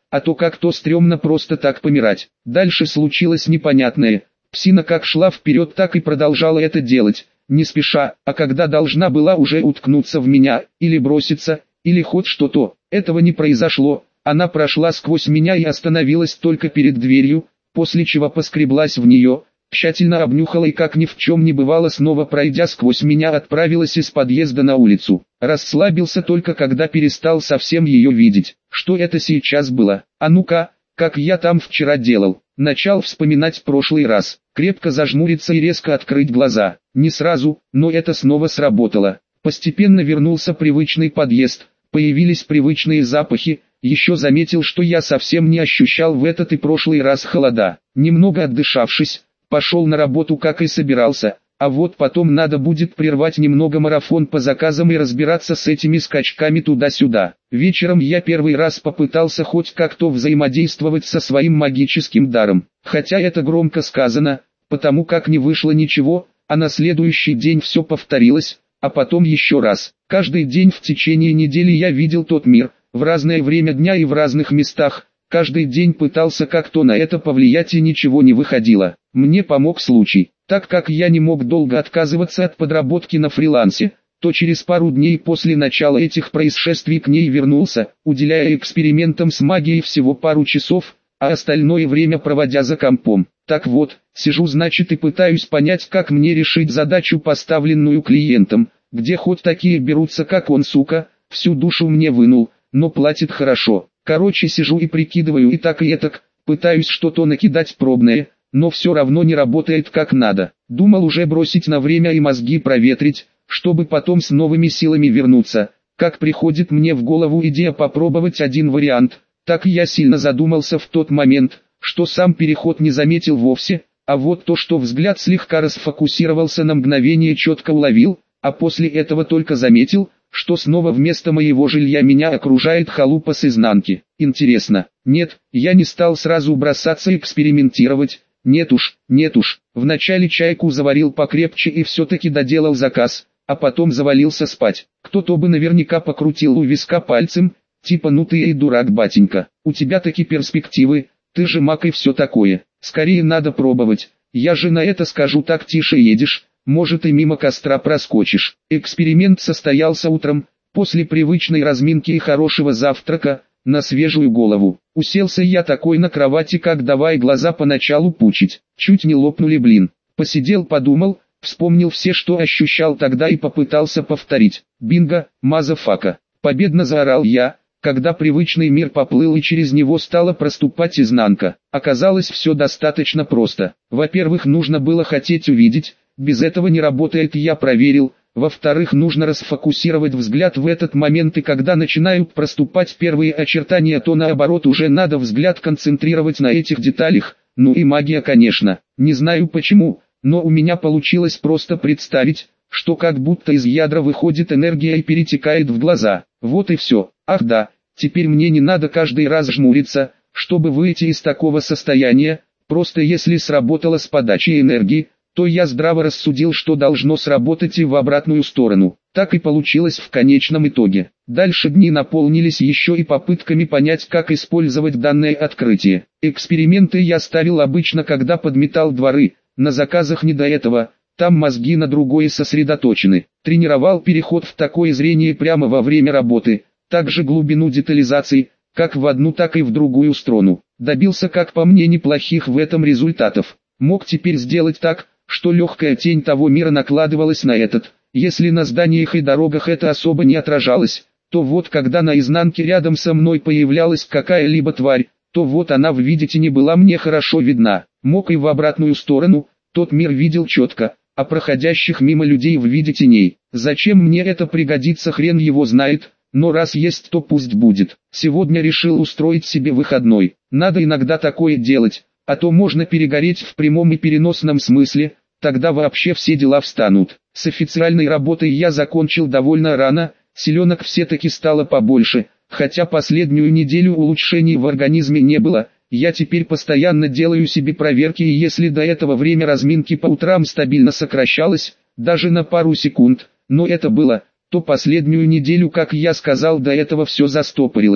а то как-то стрёмно просто так помирать. Дальше случилось непонятное. Псина как шла вперед, так и продолжала это делать, не спеша, а когда должна была уже уткнуться в меня, или броситься, или хоть что-то, этого не произошло. Она прошла сквозь меня и остановилась только перед дверью, после чего поскреблась в нее, тщательно обнюхала и как ни в чем не бывало, снова пройдя сквозь меня, отправилась из подъезда на улицу. Расслабился только когда перестал совсем ее видеть. Что это сейчас было? А ну-ка, как я там вчера делал. Начал вспоминать прошлый раз, крепко зажмуриться и резко открыть глаза. Не сразу, но это снова сработало. Постепенно вернулся привычный подъезд, появились привычные запахи. Еще заметил, что я совсем не ощущал в этот и прошлый раз холода. Немного отдышавшись, пошел на работу, как и собирался, а вот потом надо будет прервать немного марафон по заказам и разбираться с этими скачками туда-сюда. Вечером я первый раз попытался хоть как-то взаимодействовать со своим магическим даром, хотя это громко сказано, потому как не вышло ничего, а на следующий день все повторилось, а потом еще раз. Каждый день в течение недели я видел тот мир, в разное время дня и в разных местах. Каждый день пытался как-то на это повлиять и ничего не выходило. Мне помог случай. Так как я не мог долго отказываться от подработки на фрилансе, то через пару дней после начала этих происшествий к ней вернулся, уделяя экспериментам с магией всего пару часов, а остальное время проводя за компом. Так вот, сижу значит и пытаюсь понять, как мне решить задачу, поставленную клиентом, где хоть такие берутся, как он, сука, всю душу мне вынул, но платит хорошо. Короче, сижу и прикидываю и так и этак, пытаюсь что-то накидать пробное, но все равно не работает как надо. Думал уже бросить на время и мозги проветрить, чтобы потом с новыми силами вернуться. Как приходит мне в голову идея попробовать один вариант, так и я сильно задумался в тот момент, что сам переход не заметил вовсе, а вот то, что взгляд слегка расфокусировался на мгновение, четко уловил, а после этого только заметил, что снова вместо моего жилья меня окружает халупа с изнанки. Интересно. Нет, я не стал сразу бросаться экспериментировать. Нет уж, нет уж. Вначале чайку заварил покрепче и все-таки доделал заказ, а потом завалился спать. Кто-то бы наверняка покрутил у виска пальцем, типа ну ты и дурак, батенька. У тебя таки перспективы, ты же маг и все такое. Скорее надо пробовать. Я же на это скажу: так тише едешь, может и мимо костра проскочишь. Эксперимент состоялся утром, после привычной разминки и хорошего завтрака, на свежую голову. Уселся я такой на кровати, как давай глаза поначалу пучить. Чуть не лопнули, блин. Посидел, подумал, вспомнил все, что ощущал тогда, и попытался повторить. Бинго, мазафака. Победно заорал я, когда привычный мир поплыл и через него стала проступать изнанка. Оказалось, все достаточно просто. Во-первых, нужно было хотеть увидеть. Без этого не работает, я проверил. Во-вторых, нужно расфокусировать взгляд в этот момент, и когда начинают проступать первые очертания, то наоборот уже надо взгляд концентрировать на этих деталях. Ну и магия, конечно. Не знаю почему, но у меня получилось просто представить, что как будто из ядра выходит энергия и перетекает в глаза. Вот и все. Ах да, теперь мне не надо каждый раз жмуриться, чтобы выйти из такого состояния. Просто если сработало с подачей энергии, то я здраво рассудил, что должно сработать и в обратную сторону. Так и получилось в конечном итоге. Дальше дни наполнились еще и попытками понять, как использовать данное открытие. Эксперименты я ставил обычно, когда подметал дворы, на заказах не до этого, там мозги на другое сосредоточены. Тренировал переход в такое зрение прямо во время работы, также глубину детализации, как в одну, так и в другую сторону. Добился, как по мне, неплохих в этом результатов. Мог теперь сделать так, что легкая тень того мира накладывалась на этот. Если на зданиях и дорогах это особо не отражалось, то вот когда на изнанке рядом со мной появлялась какая-либо тварь, то вот она в виде тени была мне хорошо видна. Мог и в обратную сторону, тот мир видел четко, а проходящих мимо людей в виде теней. Зачем мне это пригодится, хрен его знает, но раз есть, то пусть будет. Сегодня решил устроить себе выходной. Надо иногда такое делать, а то можно перегореть в прямом и переносном смысле. Тогда вообще все дела встанут. С официальной работой я закончил довольно рано, селенок все-таки стало побольше, хотя последнюю неделю улучшений в организме не было. Я теперь постоянно делаю себе проверки, и если до этого время разминки по утрам стабильно сокращалось, даже на пару секунд, но это было, то последнюю неделю, как я сказал, до этого все застопорилось.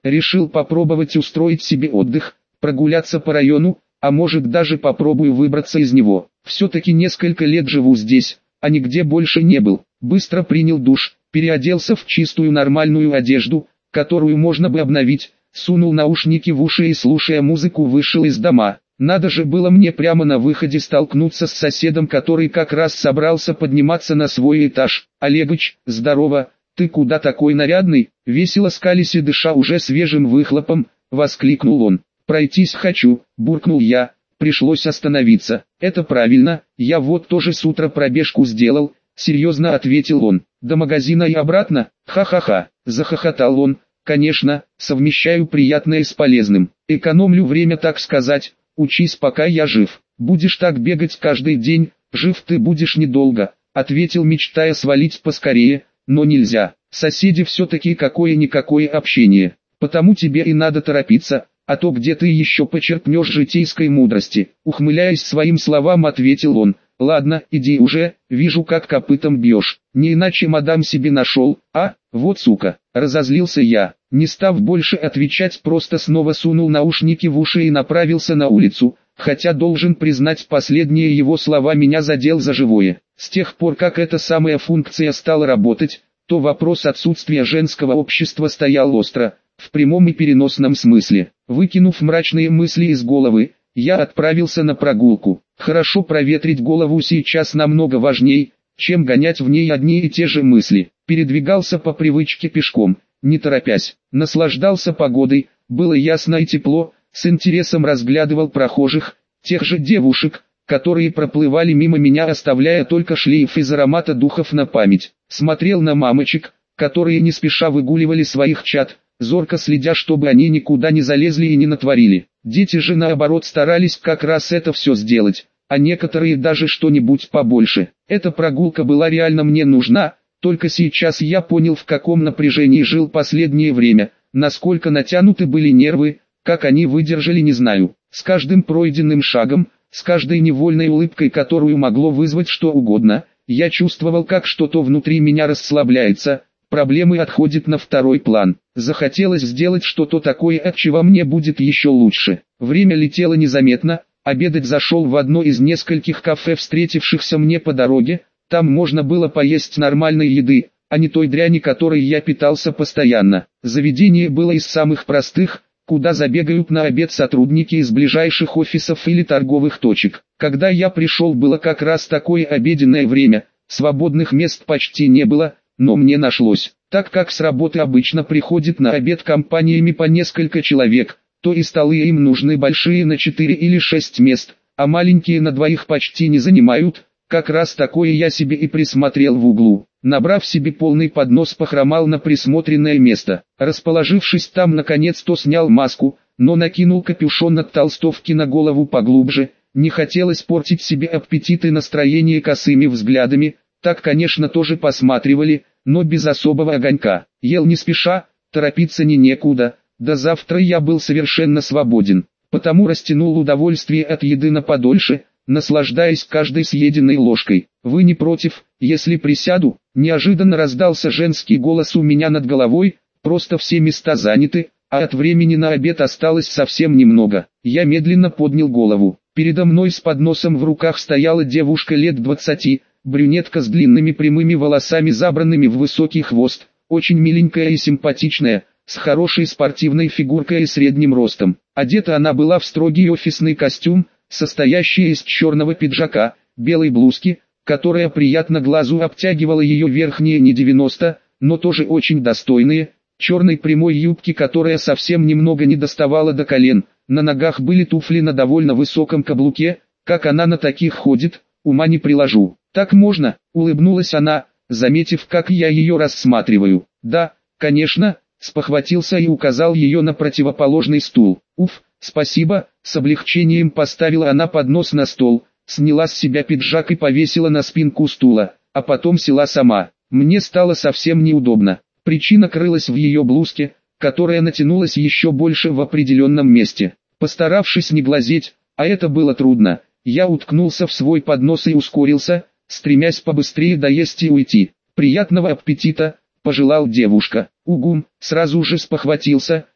решил попробовать устроить себе отдых, прогуляться по району, а может даже попробую выбраться из него. Все-таки несколько лет живу здесь, а нигде больше не был. Быстро принял душ, переоделся в чистую нормальную одежду, которую можно бы обновить, сунул наушники в уши и, слушая музыку, вышел из дома. Надо же было мне прямо на выходе столкнуться с соседом, который как раз собрался подниматься на свой этаж. «Олегыч, здорово, ты куда такой нарядный?» Весело скалясь и дыша уже свежим выхлопом, воскликнул он. «Пройтись хочу», буркнул я, пришлось остановиться. «Это правильно, я вот тоже с утра пробежку сделал», серьезно ответил он. «До магазина и обратно? Ха-ха-ха», захохотал он. «Конечно, совмещаю приятное с полезным, экономлю время, так сказать. Учись, пока я жив. Будешь так бегать каждый день, жив ты будешь недолго», ответил, мечтая свалить поскорее, но нельзя. Соседи все-таки какое-никакое общение, потому тебе и надо торопиться, а то где ты еще почерпнешь житейской мудрости. Ухмыляясь своим словам, ответил он. «Ладно, иди уже, вижу, как копытом бьешь, не иначе мадам себе нашел, а, вот сука», разозлился я. Не став больше отвечать, просто снова сунул наушники в уши и направился на улицу, хотя должен признать, последние его слова меня задел за живое. С тех пор, как эта самая функция стала работать, то вопрос отсутствия женского общества стоял остро, в прямом и переносном смысле. Выкинув мрачные мысли из головы, я отправился на прогулку. Хорошо проветрить голову сейчас намного важней, чем гонять в ней одни и те же мысли. Передвигался по привычке пешком, не торопясь, наслаждался погодой, было ясно и тепло, с интересом разглядывал прохожих, тех же девушек, которые проплывали мимо меня, оставляя только шлейф из аромата духов на память. Смотрел на мамочек, которые не спеша выгуливали своих чад, зорко следя, чтобы они никуда не залезли и не натворили. Дети же наоборот старались как раз это все сделать, а некоторые даже что-нибудь побольше. Эта прогулка была реально мне нужна, только сейчас я понял, в каком напряжении жил последнее время, насколько натянуты были нервы, как они выдержали, не знаю. С каждым пройденным шагом, с каждой невольной улыбкой, которую могло вызвать что угодно, я чувствовал, как что-то внутри меня расслабляется, проблемы отходят на второй план. Захотелось сделать что-то такое, от чего мне будет еще лучше. Время летело незаметно, обедать зашел в одно из нескольких кафе, встретившихся мне по дороге. Там можно было поесть нормальной еды, а не той дряни, которой я питался постоянно. Заведение было из самых простых, куда забегают на обед сотрудники из ближайших офисов или торговых точек. Когда я пришел, было как раз такое обеденное время, свободных мест почти не было, но мне нашлось. Так как с работы обычно приходит на обед компаниями по несколько человек, то и столы им нужны большие на четыре или шесть мест, а маленькие на двоих почти не занимают. Как раз такое я себе и присмотрел в углу. Набрав себе полный поднос, похромал на присмотренное место. Расположившись там, наконец-то снял маску, но накинул капюшон от толстовки на голову поглубже. Не хотелось портить себе аппетит и настроение косыми взглядами. Так, конечно, тоже посматривали, но без особого огонька. Ел не спеша, торопиться не некуда. До завтра я был совершенно свободен, потому растянул удовольствие от еды на подольше, наслаждаясь каждой съеденной ложкой. «Вы не против, если присяду?» Неожиданно раздался женский голос у меня над головой. «Просто все места заняты, а от времени на обед осталось совсем немного». Я медленно поднял голову. Передо мной с подносом в руках стояла девушка лет двадцати, брюнетка с длинными прямыми волосами, забранными в высокий хвост, очень миленькая и симпатичная, с хорошей спортивной фигуркой и средним ростом. Одета она была в строгий офисный костюм, состоящий из черного пиджака, белой блузки, которая приятно глазу обтягивала ее верхние не девяносто, но тоже очень достойные, черной прямой юбки, которая совсем немного не доставала до колен. На ногах были туфли на довольно высоком каблуке. Как она на таких ходит, ума не приложу. «Так можно?» — улыбнулась она, заметив, как я ее рассматриваю. «Да, конечно», — спохватился и указал ее на противоположный стул. «Уф, спасибо», — с облегчением поставила она поднос на стол, сняла с себя пиджак и повесила на спинку стула, а потом села сама. Мне стало совсем неудобно. Причина крылась в ее блузке, которая натянулась еще больше в определенном месте. Постаравшись не глазеть, а это было трудно, я уткнулся в свой поднос и ускорился, стремясь побыстрее доесть и уйти. «Приятного аппетита», — пожелал девушка. «Угум», сразу же спохватился,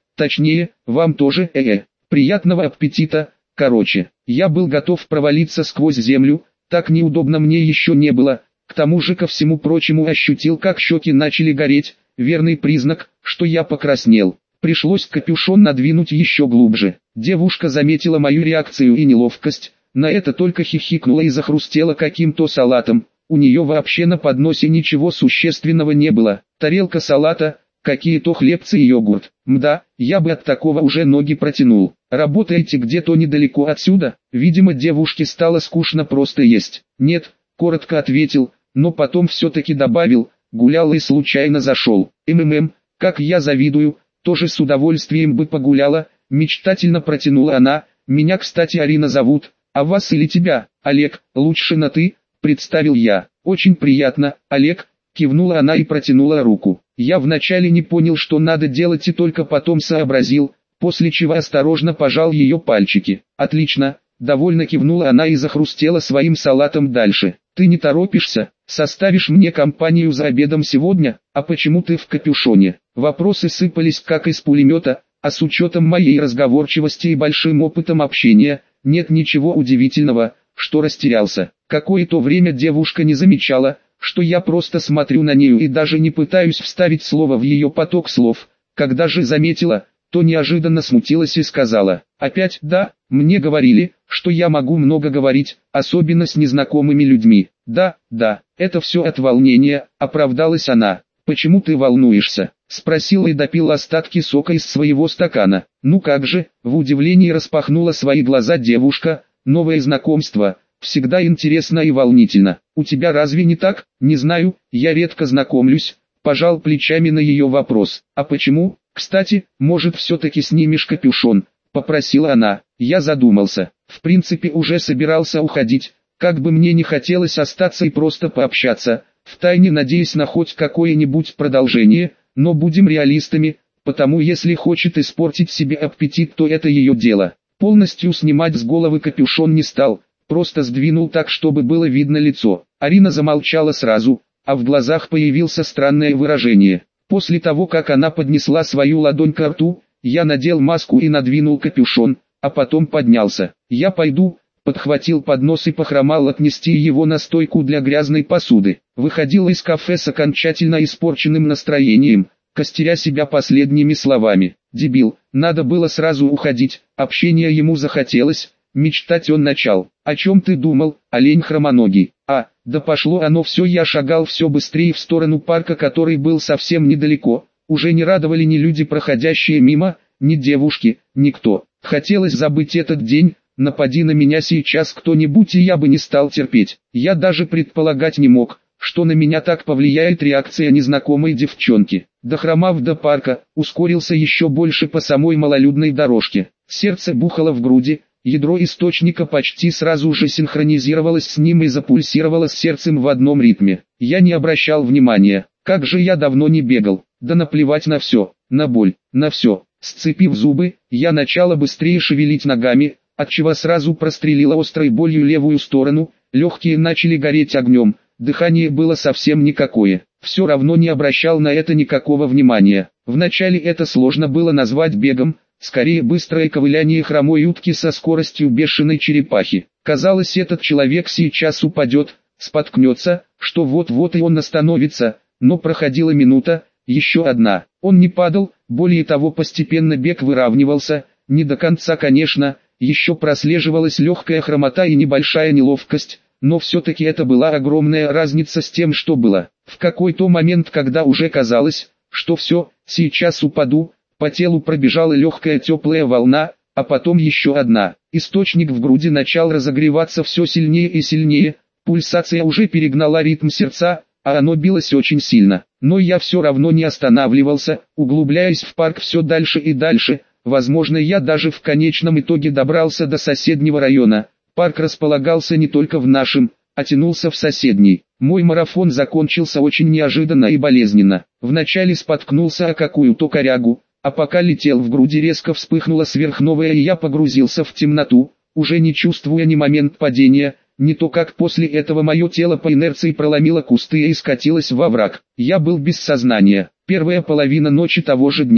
Точнее, вам тоже, э-э. Приятного аппетита. Короче, я был готов провалиться сквозь землю, так неудобно мне еще не было. К тому же ко всему прочему ощутил, как щеки начали гореть, верный признак, что я покраснел. Пришлось капюшон надвинуть еще глубже. Девушка заметила мою реакцию и неловкость, на это только хихикнула и захрустела каким-то салатом. У нее вообще на подносе ничего существенного не было. Тарелка салата, какие-то хлебцы и йогурт. Мда, я бы от такого уже ноги протянул. Работаете где-то недалеко отсюда? Видимо, девушке стало скучно просто есть. Нет, коротко ответил, но потом все-таки добавил, гулял и случайно зашел. МММ, как я завидую, тоже с удовольствием бы погуляла, мечтательно протянула она. Меня, кстати, Арина зовут, а вас или тебя, Олег, лучше на «ты», представил я. Очень приятно, Олег, кивнула она и протянула руку. Я вначале не понял, что надо делать, и только потом сообразил, после чего осторожно пожал ее пальчики. Отлично, довольно кивнула она и захрустела своим салатом дальше. Ты не торопишься? Составишь мне компанию за обедом сегодня? А почему ты в капюшоне? Вопросы сыпались как из пулемета, а с учетом моей разговорчивости и большим опытом общения, нет ничего удивительного, что растерялся. Какое-то время девушка не замечала, что я просто смотрю на нее и даже не пытаюсь вставить слово в ее поток слов. Когда же заметила, то неожиданно смутилась и сказала: «Опять, да, мне говорили, что я могу много говорить, особенно с незнакомыми людьми». «Да, да, это все от волнения», — оправдалась она. «Почему ты волнуешься?» — спросила и допила остатки сока из своего стакана. «Ну как же», — в удивлении распахнула свои глаза девушка, «новое знакомство, всегда интересно и волнительно. У тебя разве не так?» «Не знаю, я редко знакомлюсь», — пожал плечами на ее вопрос. «А почему? Кстати, может, все-таки снимешь капюшон?» — попросила она. Я задумался. В принципе, уже собирался уходить, как бы мне не хотелось остаться и просто пообщаться, втайне надеясь на хоть какое-нибудь продолжение, но будем реалистами, потому если хочет испортить себе аппетит, то это ее дело. Полностью снимать с головы капюшон не стал, просто сдвинул так, чтобы было видно лицо. Арина замолчала сразу, а в глазах появилось странное выражение. После того, как она поднесла свою ладонь к рту, я надел маску и надвинул капюшон, а потом поднялся. «Я пойду», подхватил поднос и похромал отнести его на стойку для грязной посуды. Выходил из кафе с окончательно испорченным настроением, костеря себя последними словами. «Дебил, надо было сразу уходить», общения ему захотелось, мечтать он начал. «О чем ты думал, олень хромоногий?» «А, да пошло оно все». Я шагал все быстрее в сторону парка, который был совсем недалеко. Уже не радовали ни люди, проходящие мимо, ни девушки, никто. Хотелось забыть этот день. Напади на меня сейчас кто-нибудь, и я бы не стал терпеть. Я даже предполагать не мог, что на меня так повлияет реакция незнакомой девчонки. Дохромав до парка, ускорился еще больше по самой малолюдной дорожке. Сердце бухало в груди, ядро источника почти сразу же синхронизировалось с ним и запульсировало с сердцем в одном ритме. Я не обращал внимания, как же я давно не бегал. Да наплевать на все, на боль, на все. Сцепив зубы, я начала быстрее шевелить ногами, отчего сразу прострелила острой болью левую сторону, легкие начали гореть огнем, дыхание было совсем никакое. Все равно не обращал на это никакого внимания. Вначале это сложно было назвать бегом, скорее быстрое ковыляние хромой утки со скоростью бешеной черепахи. Казалось, этот человек сейчас упадет, споткнется, что вот-вот и он остановится, но проходила минута, еще одна. Он не падал, более того, постепенно бег выравнивался, не до конца, конечно. Еще прослеживалась легкая хромота и небольшая неловкость, но все-таки это была огромная разница с тем, что было. В какой-то момент, когда уже казалось, что все, сейчас упаду, по телу пробежала легкая теплая волна, а потом еще одна. Источник в груди начал разогреваться все сильнее и сильнее, пульсация уже перегнала ритм сердца, а оно билось очень сильно. Но я все равно не останавливался, углубляясь в парк все дальше и дальше. Возможно, я даже в конечном итоге добрался до соседнего района. Парк располагался не только в нашем, а тянулся в соседний. Мой марафон закончился очень неожиданно и болезненно. Вначале споткнулся о какую-то корягу, а пока летел, в груди резко вспыхнуло сверхновое, и я погрузился в темноту, уже не чувствуя ни момент падения, не то как после этого мое тело по инерции проломило кусты и скатилось во враг. Я был без сознания. Первая половина ночи того же дня.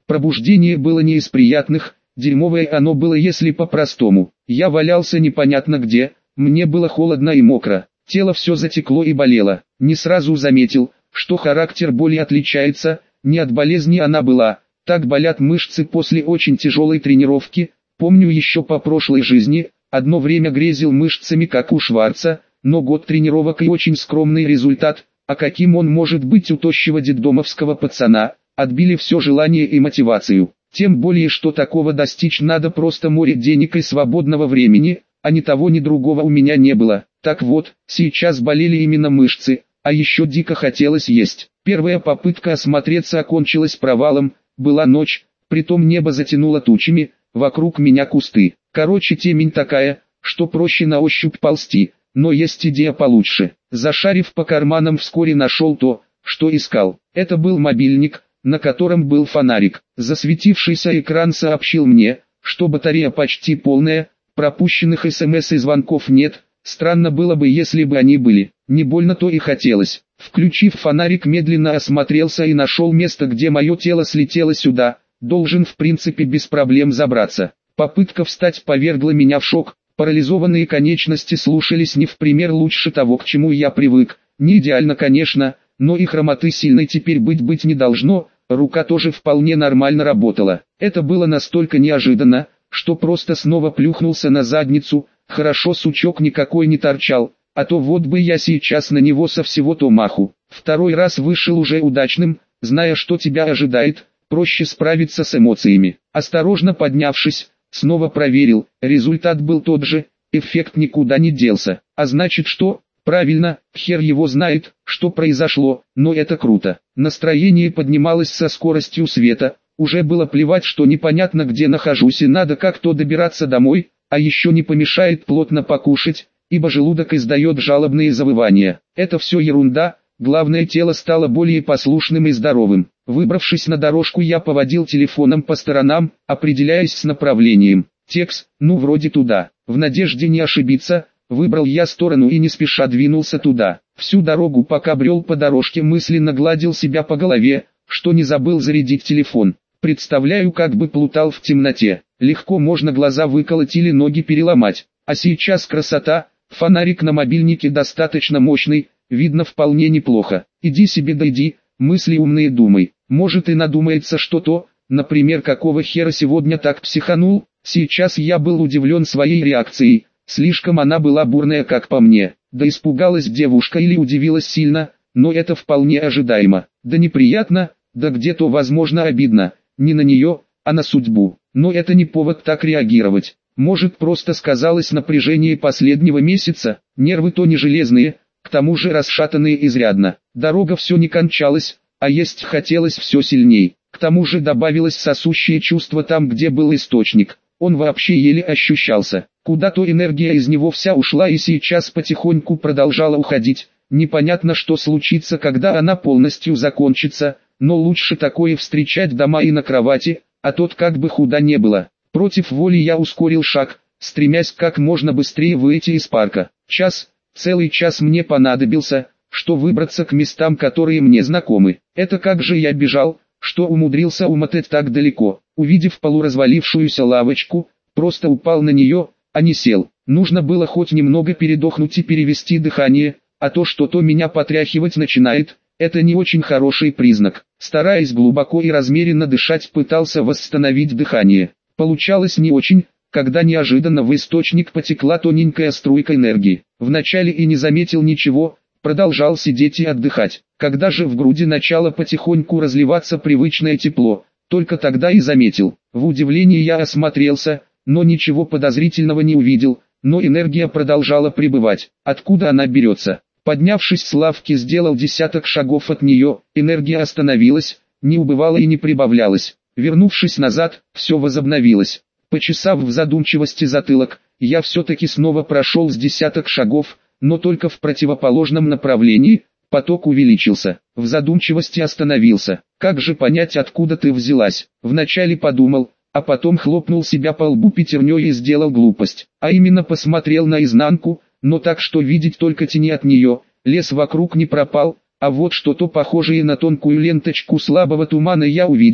Пробуждение было не из приятных, дерьмовое оно было если по-простому. Я валялся непонятно где, мне было холодно и мокро, тело все затекло и болело. Не сразу заметил, что характер боли отличается, не от болезни она была, так болят мышцы после очень тяжелой тренировки. Помню еще по прошлой жизни, одно время грезил мышцами как у Шварца, но год тренировок и очень скромный результат, а каким он может быть у тощего детдомовского пацана, отбили все желание и мотивацию. Тем более что такого достичь надо просто море денег и свободного времени, а ни того ни другого у меня не было. Так вот, сейчас болели именно мышцы, а еще дико хотелось есть. Первая попытка осмотреться окончилась провалом, была ночь, притом небо затянуло тучами, вокруг меня кусты. Короче, темень такая, что проще на ощупь ползти, но есть идея получше. Зашарив по карманам, вскоре нашел то, что искал. Это был мобильник, на котором был фонарик. Засветившийся экран сообщил мне, что батарея почти полная, пропущенных смс и звонков нет. Странно было бы, если бы они были. Не больно-то и хотелось. Включив фонарик, медленно осмотрелся и нашел место, где мое тело слетело сюда. Должен в принципе без проблем забраться. Попытка встать повергла меня в шок. Парализованные конечности слушались не в пример лучше того, к чему я привык. Не идеально, конечно, но и хромоты сильной теперь быть быть не должно. Рука тоже вполне нормально работала. Это было настолько неожиданно, что просто снова плюхнулся на задницу. Хорошо сучок никакой не торчал, а то вот бы я сейчас на него со всего-то маху. Второй раз вышел уже удачным, зная, что тебя ожидает, проще справиться с эмоциями. Осторожно поднявшись, снова проверил, результат был тот же, эффект никуда не делся. А значит что? Правильно, хер его знает, что произошло, но это круто. Настроение поднималось со скоростью света, уже было плевать, что непонятно где нахожусь и надо как-то добираться домой, а еще не помешает плотно покушать, ибо желудок издает жалобные завывания. Это все ерунда, главное, тело стало более послушным и здоровым. Выбравшись на дорожку, я поводил телефоном по сторонам, определяясь с направлением. Текс, ну вроде туда. В надежде не ошибиться, выбрал я сторону и не спеша двинулся туда. Всю дорогу, пока брел по дорожке, мысленно гладил себя по голове, что не забыл зарядить телефон. Представляю, как бы плутал в темноте. Легко можно глаза выколоть или ноги переломать. А сейчас красота, фонарик на мобильнике достаточно мощный, видно вполне неплохо. Иди себе да иди, мысли умные думай. Может и надумается что-то, например, какого хера сегодня так психанул. Сейчас я был удивлен своей реакцией, слишком она была бурная, как по мне. Да испугалась девушка или удивилась сильно, но это вполне ожидаемо. Да неприятно, да где-то возможно обидно, не на нее, а на судьбу. Но это не повод так реагировать. Может, просто сказалось напряжение последнего месяца, нервы-то не железные, к тому же расшатанные изрядно. Дорога все не кончалась, а есть хотелось все сильней. К тому же добавилось сосущее чувство там, где был источник. Он вообще еле ощущался. Куда-то энергия из него вся ушла и сейчас потихоньку продолжала уходить. Непонятно, что случится, когда она полностью закончится, но лучше такое встречать дома и на кровати, а тот как бы худа не было. Против воли я ускорил шаг, стремясь как можно быстрее выйти из парка. Час, целый час мне понадобился, что выбраться к местам, которые мне знакомы. Это как же я бежал, что умудрился умотать так далеко. Увидев полуразвалившуюся лавочку, просто упал на нее, а не сел. Нужно было хоть немного передохнуть и перевести дыхание, а то что-то меня потряхивать начинает. Это не очень хороший признак. Стараясь глубоко и размеренно дышать, пытался восстановить дыхание. Получалось не очень, когда неожиданно в источник потекла тоненькая струйка энергии. Вначале и не заметил ничего, продолжал сидеть и отдыхать. Когда же в груди начало потихоньку разливаться привычное тепло, только тогда и заметил. В удивлении я осмотрелся, но ничего подозрительного не увидел, но энергия продолжала пребывать. Откуда она берется? Поднявшись с лавки, сделал десяток шагов от нее, энергия остановилась, не убывала и не прибавлялась. Вернувшись назад, все возобновилось. Почесав в задумчивости затылок, я все-таки снова прошел с десяток шагов, но только в противоположном направлении. Поток увеличился, в задумчивости остановился. Как же понять, откуда ты взялась? Вначале подумал, а потом хлопнул себя по лбу пятерней и сделал глупость. А именно посмотрел наизнанку, но так, что видеть только тени от нее. Лес вокруг не пропал, а вот что-то похожее на тонкую ленточку слабого тумана я увидел,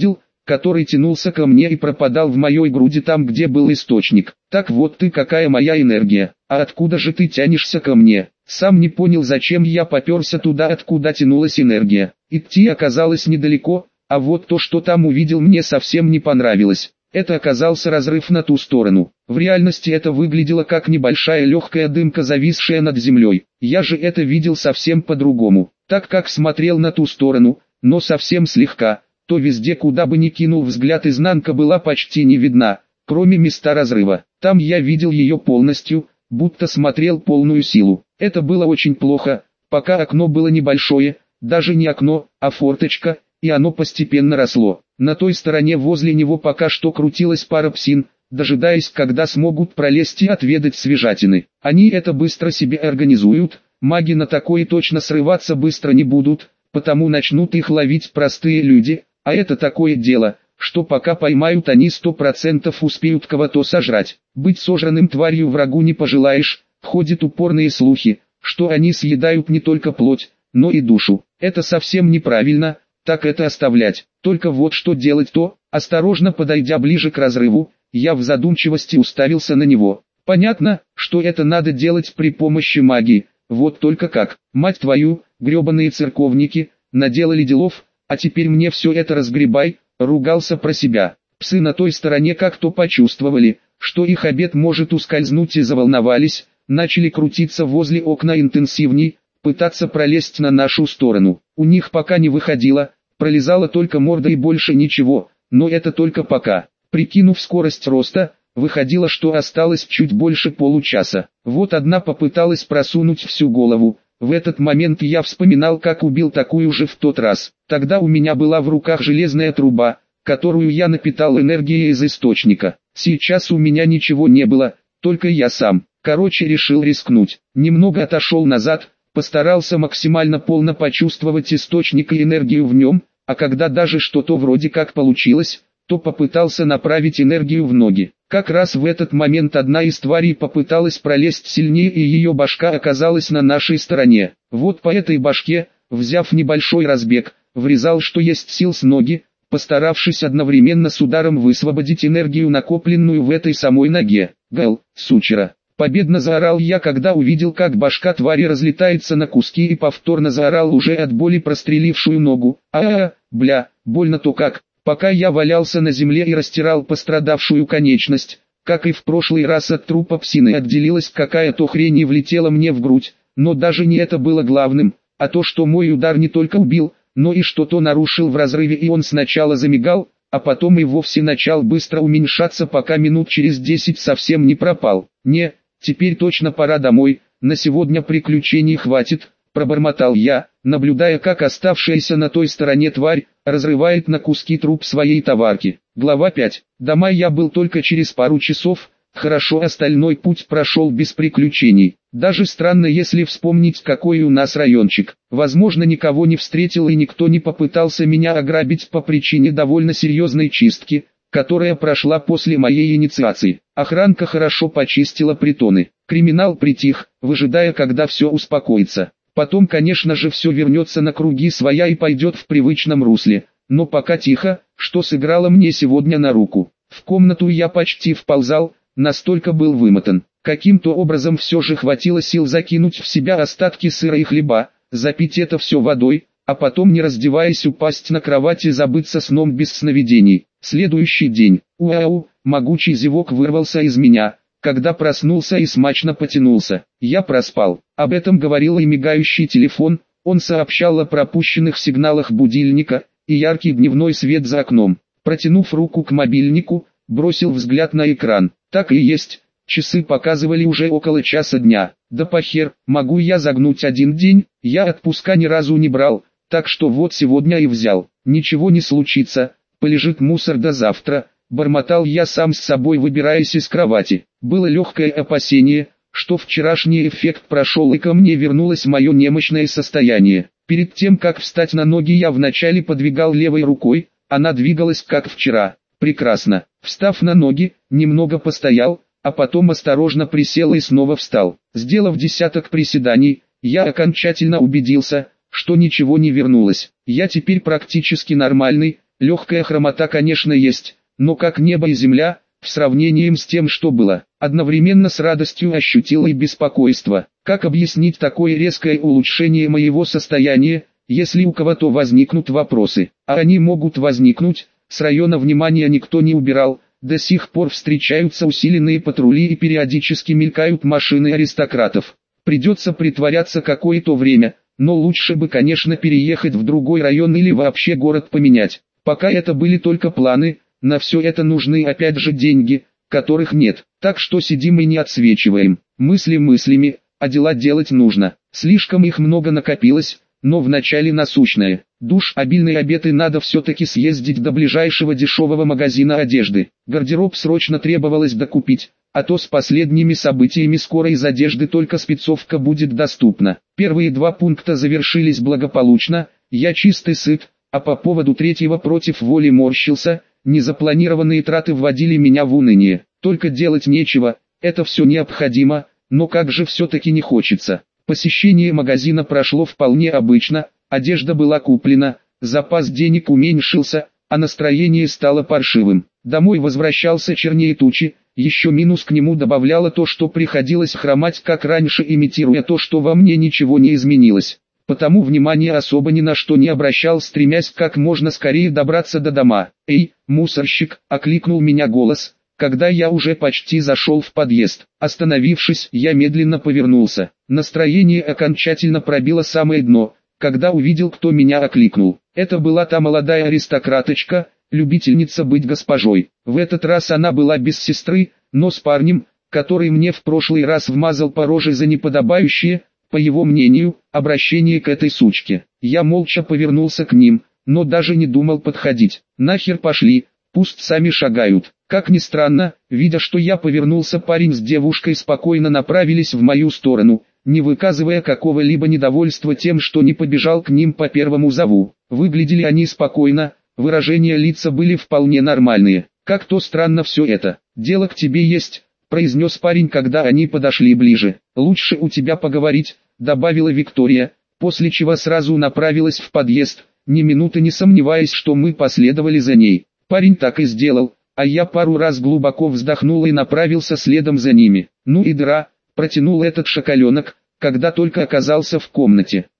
который тянулся ко мне и пропадал в моей груди там, где был источник. Так вот ты какая моя энергия, а откуда же ты тянешься ко мне? Сам не понял, зачем я поперся туда, откуда тянулась энергия. Идти оказалось недалеко, а вот то, что там увидел, мне совсем не понравилось. Это оказался разрыв на ту сторону. В реальности это выглядело как небольшая легкая дымка, зависшая над землей. Я же это видел совсем по-другому. Так как смотрел на ту сторону, но совсем слегка, то везде, куда бы ни кинул взгляд, изнанка была почти не видна, кроме места разрыва. Там я видел ее полностью, будто смотрел полную силу. Это было очень плохо, пока окно было небольшое, даже не окно, а форточка, и оно постепенно росло. На той стороне возле него пока что крутилась пара псин, дожидаясь, когда смогут пролезть и отведать свежатины. Они это быстро себе организуют, маги на такое точно срываться быстро не будут, потому начнут их ловить простые люди, а это такое дело, что пока поймают, они сто процентов успеют кого-то сожрать. Быть сожранным тварью врагу не пожелаешь. Ходят упорные слухи, что они съедают не только плоть, но и душу. Это совсем неправильно, так это оставлять. Только вот что делать то, осторожно подойдя ближе к разрыву, я в задумчивости уставился на него. Понятно, что это надо делать при помощи магии, вот только как, мать твою, гребаные церковники, наделали делов, а теперь мне все это разгребай, ругался про себя. Псы на той стороне как-то почувствовали, что их обед может ускользнуть, и заволновались, начали крутиться возле окна интенсивней, пытаться пролезть на нашу сторону. У них пока не выходило, пролезала только морда и больше ничего, но это только пока. Прикинув скорость роста, выходило, что осталось чуть больше получаса. Вот одна попыталась просунуть всю голову. В этот момент я вспоминал, как убил такую же в тот раз. Тогда у меня была в руках железная труба, которую я напитал энергией из источника. Сейчас у меня ничего не было, только я сам. Короче, решил рискнуть. Немного отошел назад, постарался максимально полно почувствовать источник и энергию в нем, а когда даже что-то вроде как получилось, то попытался направить энергию в ноги. Как раз в этот момент одна из тварей попыталась пролезть сильнее, и ее башка оказалась на нашей стороне. Вот по этой башке, взяв небольшой разбег, врезал что есть сил с ноги, постаравшись одновременно с ударом высвободить энергию, накопленную в этой самой ноге. «Гэл, сучера!» Победно заорал я, когда увидел, как башка твари разлетается на куски, и повторно заорал уже от боли прострелившую ногу. А-а-а, бля, больно-то как. Пока я валялся на земле и растирал пострадавшую конечность, как и в прошлый раз, от трупа псины отделилась какая-то хрень и влетела мне в грудь, но даже не это было главным, а то, что мой удар не только убил, но и что-то нарушил в разрыве, и он сначала замигал, а потом и вовсе начал быстро уменьшаться, пока минут через десять совсем не пропал. Не, теперь точно пора домой, на сегодня приключений хватит, пробормотал я, наблюдая, как оставшаяся на той стороне тварь разрывает на куски труп своей товарки. Глава пять. Дома я был только через пару часов, хорошо остальной путь прошел без приключений. Даже странно, если вспомнить, какой у нас райончик. Возможно, никого не встретил и никто не попытался меня ограбить по причине довольно серьезной чистки, которая прошла после моей инициации. Охранка хорошо почистила притоны. Криминал притих, выжидая, когда все успокоится. Потом, конечно же, все вернется на круги своя и пойдет в привычном русле, но пока тихо, что сыграло мне сегодня на руку. В комнату я почти вползал, настолько был вымотан. Каким-то образом все же хватило сил закинуть в себя остатки сыра и хлеба, запить это все водой, а потом, не раздеваясь, упасть на кровать и забыться сном без сновидений. Следующий день. Уау, могучий зевок вырвался из меня, когда проснулся и смачно потянулся. Я проспал. Об этом говорил и мигающий телефон, он сообщал о пропущенных сигналах будильника, и яркий дневной свет за окном. Протянув руку к мобильнику, бросил взгляд на экран. Так и есть, часы показывали уже около часа дня. Да похер, могу я загнуть один день, я отпуска ни разу не брал, так что вот сегодня и взял. Ничего не случится, полежит мусор до завтра, бормотал я сам с собой, выбираясь из кровати. Было легкое опасение, что вчерашний эффект прошел и ко мне вернулось мое немощное состояние. Перед тем как встать на ноги, я вначале подвигал левой рукой, она двигалась как вчера. Прекрасно. Встав на ноги, немного постоял, а потом осторожно присел и снова встал. Сделав десяток приседаний, я окончательно убедился, что ничего не вернулось. Я теперь практически нормальный, Легкая хромота, конечно, есть, но как небо и земля, в сравнении с тем, что было. Одновременно с радостью ощутил и беспокойство. Как объяснить такое резкое улучшение моего состояния, если у кого-то возникнут вопросы? А они могут возникнуть. С района внимания никто не убирал, до сих пор встречаются усиленные патрули и периодически мелькают машины аристократов. Придется притворяться какое-то время, но лучше бы, конечно, переехать в другой район или вообще город поменять. Пока это были только планы, на все это нужны опять же деньги, которых нет. Так что сидим и не отсвечиваем. Мысли мыслями, а дела делать нужно. Слишком их много накопилось, но вначале насущное. Душ, обильный обед и надо все-таки съездить до ближайшего дешевого магазина одежды. Гардероб срочно требовалось докупить, а то с последними событиями скоро из одежды только спецовка будет доступна. Первые два пункта завершились благополучно, я чистый сыт, а по поводу третьего против воли морщился. Незапланированные траты вводили меня в уныние. Только делать нечего, это все необходимо, но как же все-таки не хочется. Посещение магазина прошло вполне обычно, одежда была куплена, запас денег уменьшился, а настроение стало паршивым. Домой возвращался чернее тучи, еще минус к нему добавляло то, что приходилось хромать как раньше, имитируя то, что во мне ничего не изменилось. Потому внимания особо ни на что не обращал, стремясь как можно скорее добраться до дома. «Эй, мусорщик!» — окликнул меня голос, когда я уже почти зашел в подъезд. Остановившись, я медленно повернулся. Настроение окончательно пробило самое дно, когда увидел, кто меня окликнул. Это была та молодая аристократочка, любительница быть госпожой. В этот раз она была без сестры, но с парнем, который мне в прошлый раз вмазал по роже за неподобающее, по его мнению, обращение к этой сучке. Я молча повернулся к ним, но даже не думал подходить. Нахер пошли, пусть сами шагают. Как ни странно, видя, что я повернулся, парень с девушкой спокойно направились в мою сторону, не выказывая какого-либо недовольства тем, что не побежал к ним по первому зову. Выглядели они спокойно, выражения лица были вполне нормальные. Как-то странно все это. «Дело к тебе есть», — произнес парень, когда они подошли ближе. «Лучше у тебя поговорить», — добавила Виктория, после чего сразу направилась в подъезд, ни минуты не сомневаясь, что мы последовали за ней. Парень так и сделал, а я пару раз глубоко вздохнул и направился следом за ними. «Ну и дыра», — протянул этот шакаленок, когда только оказался в комнате.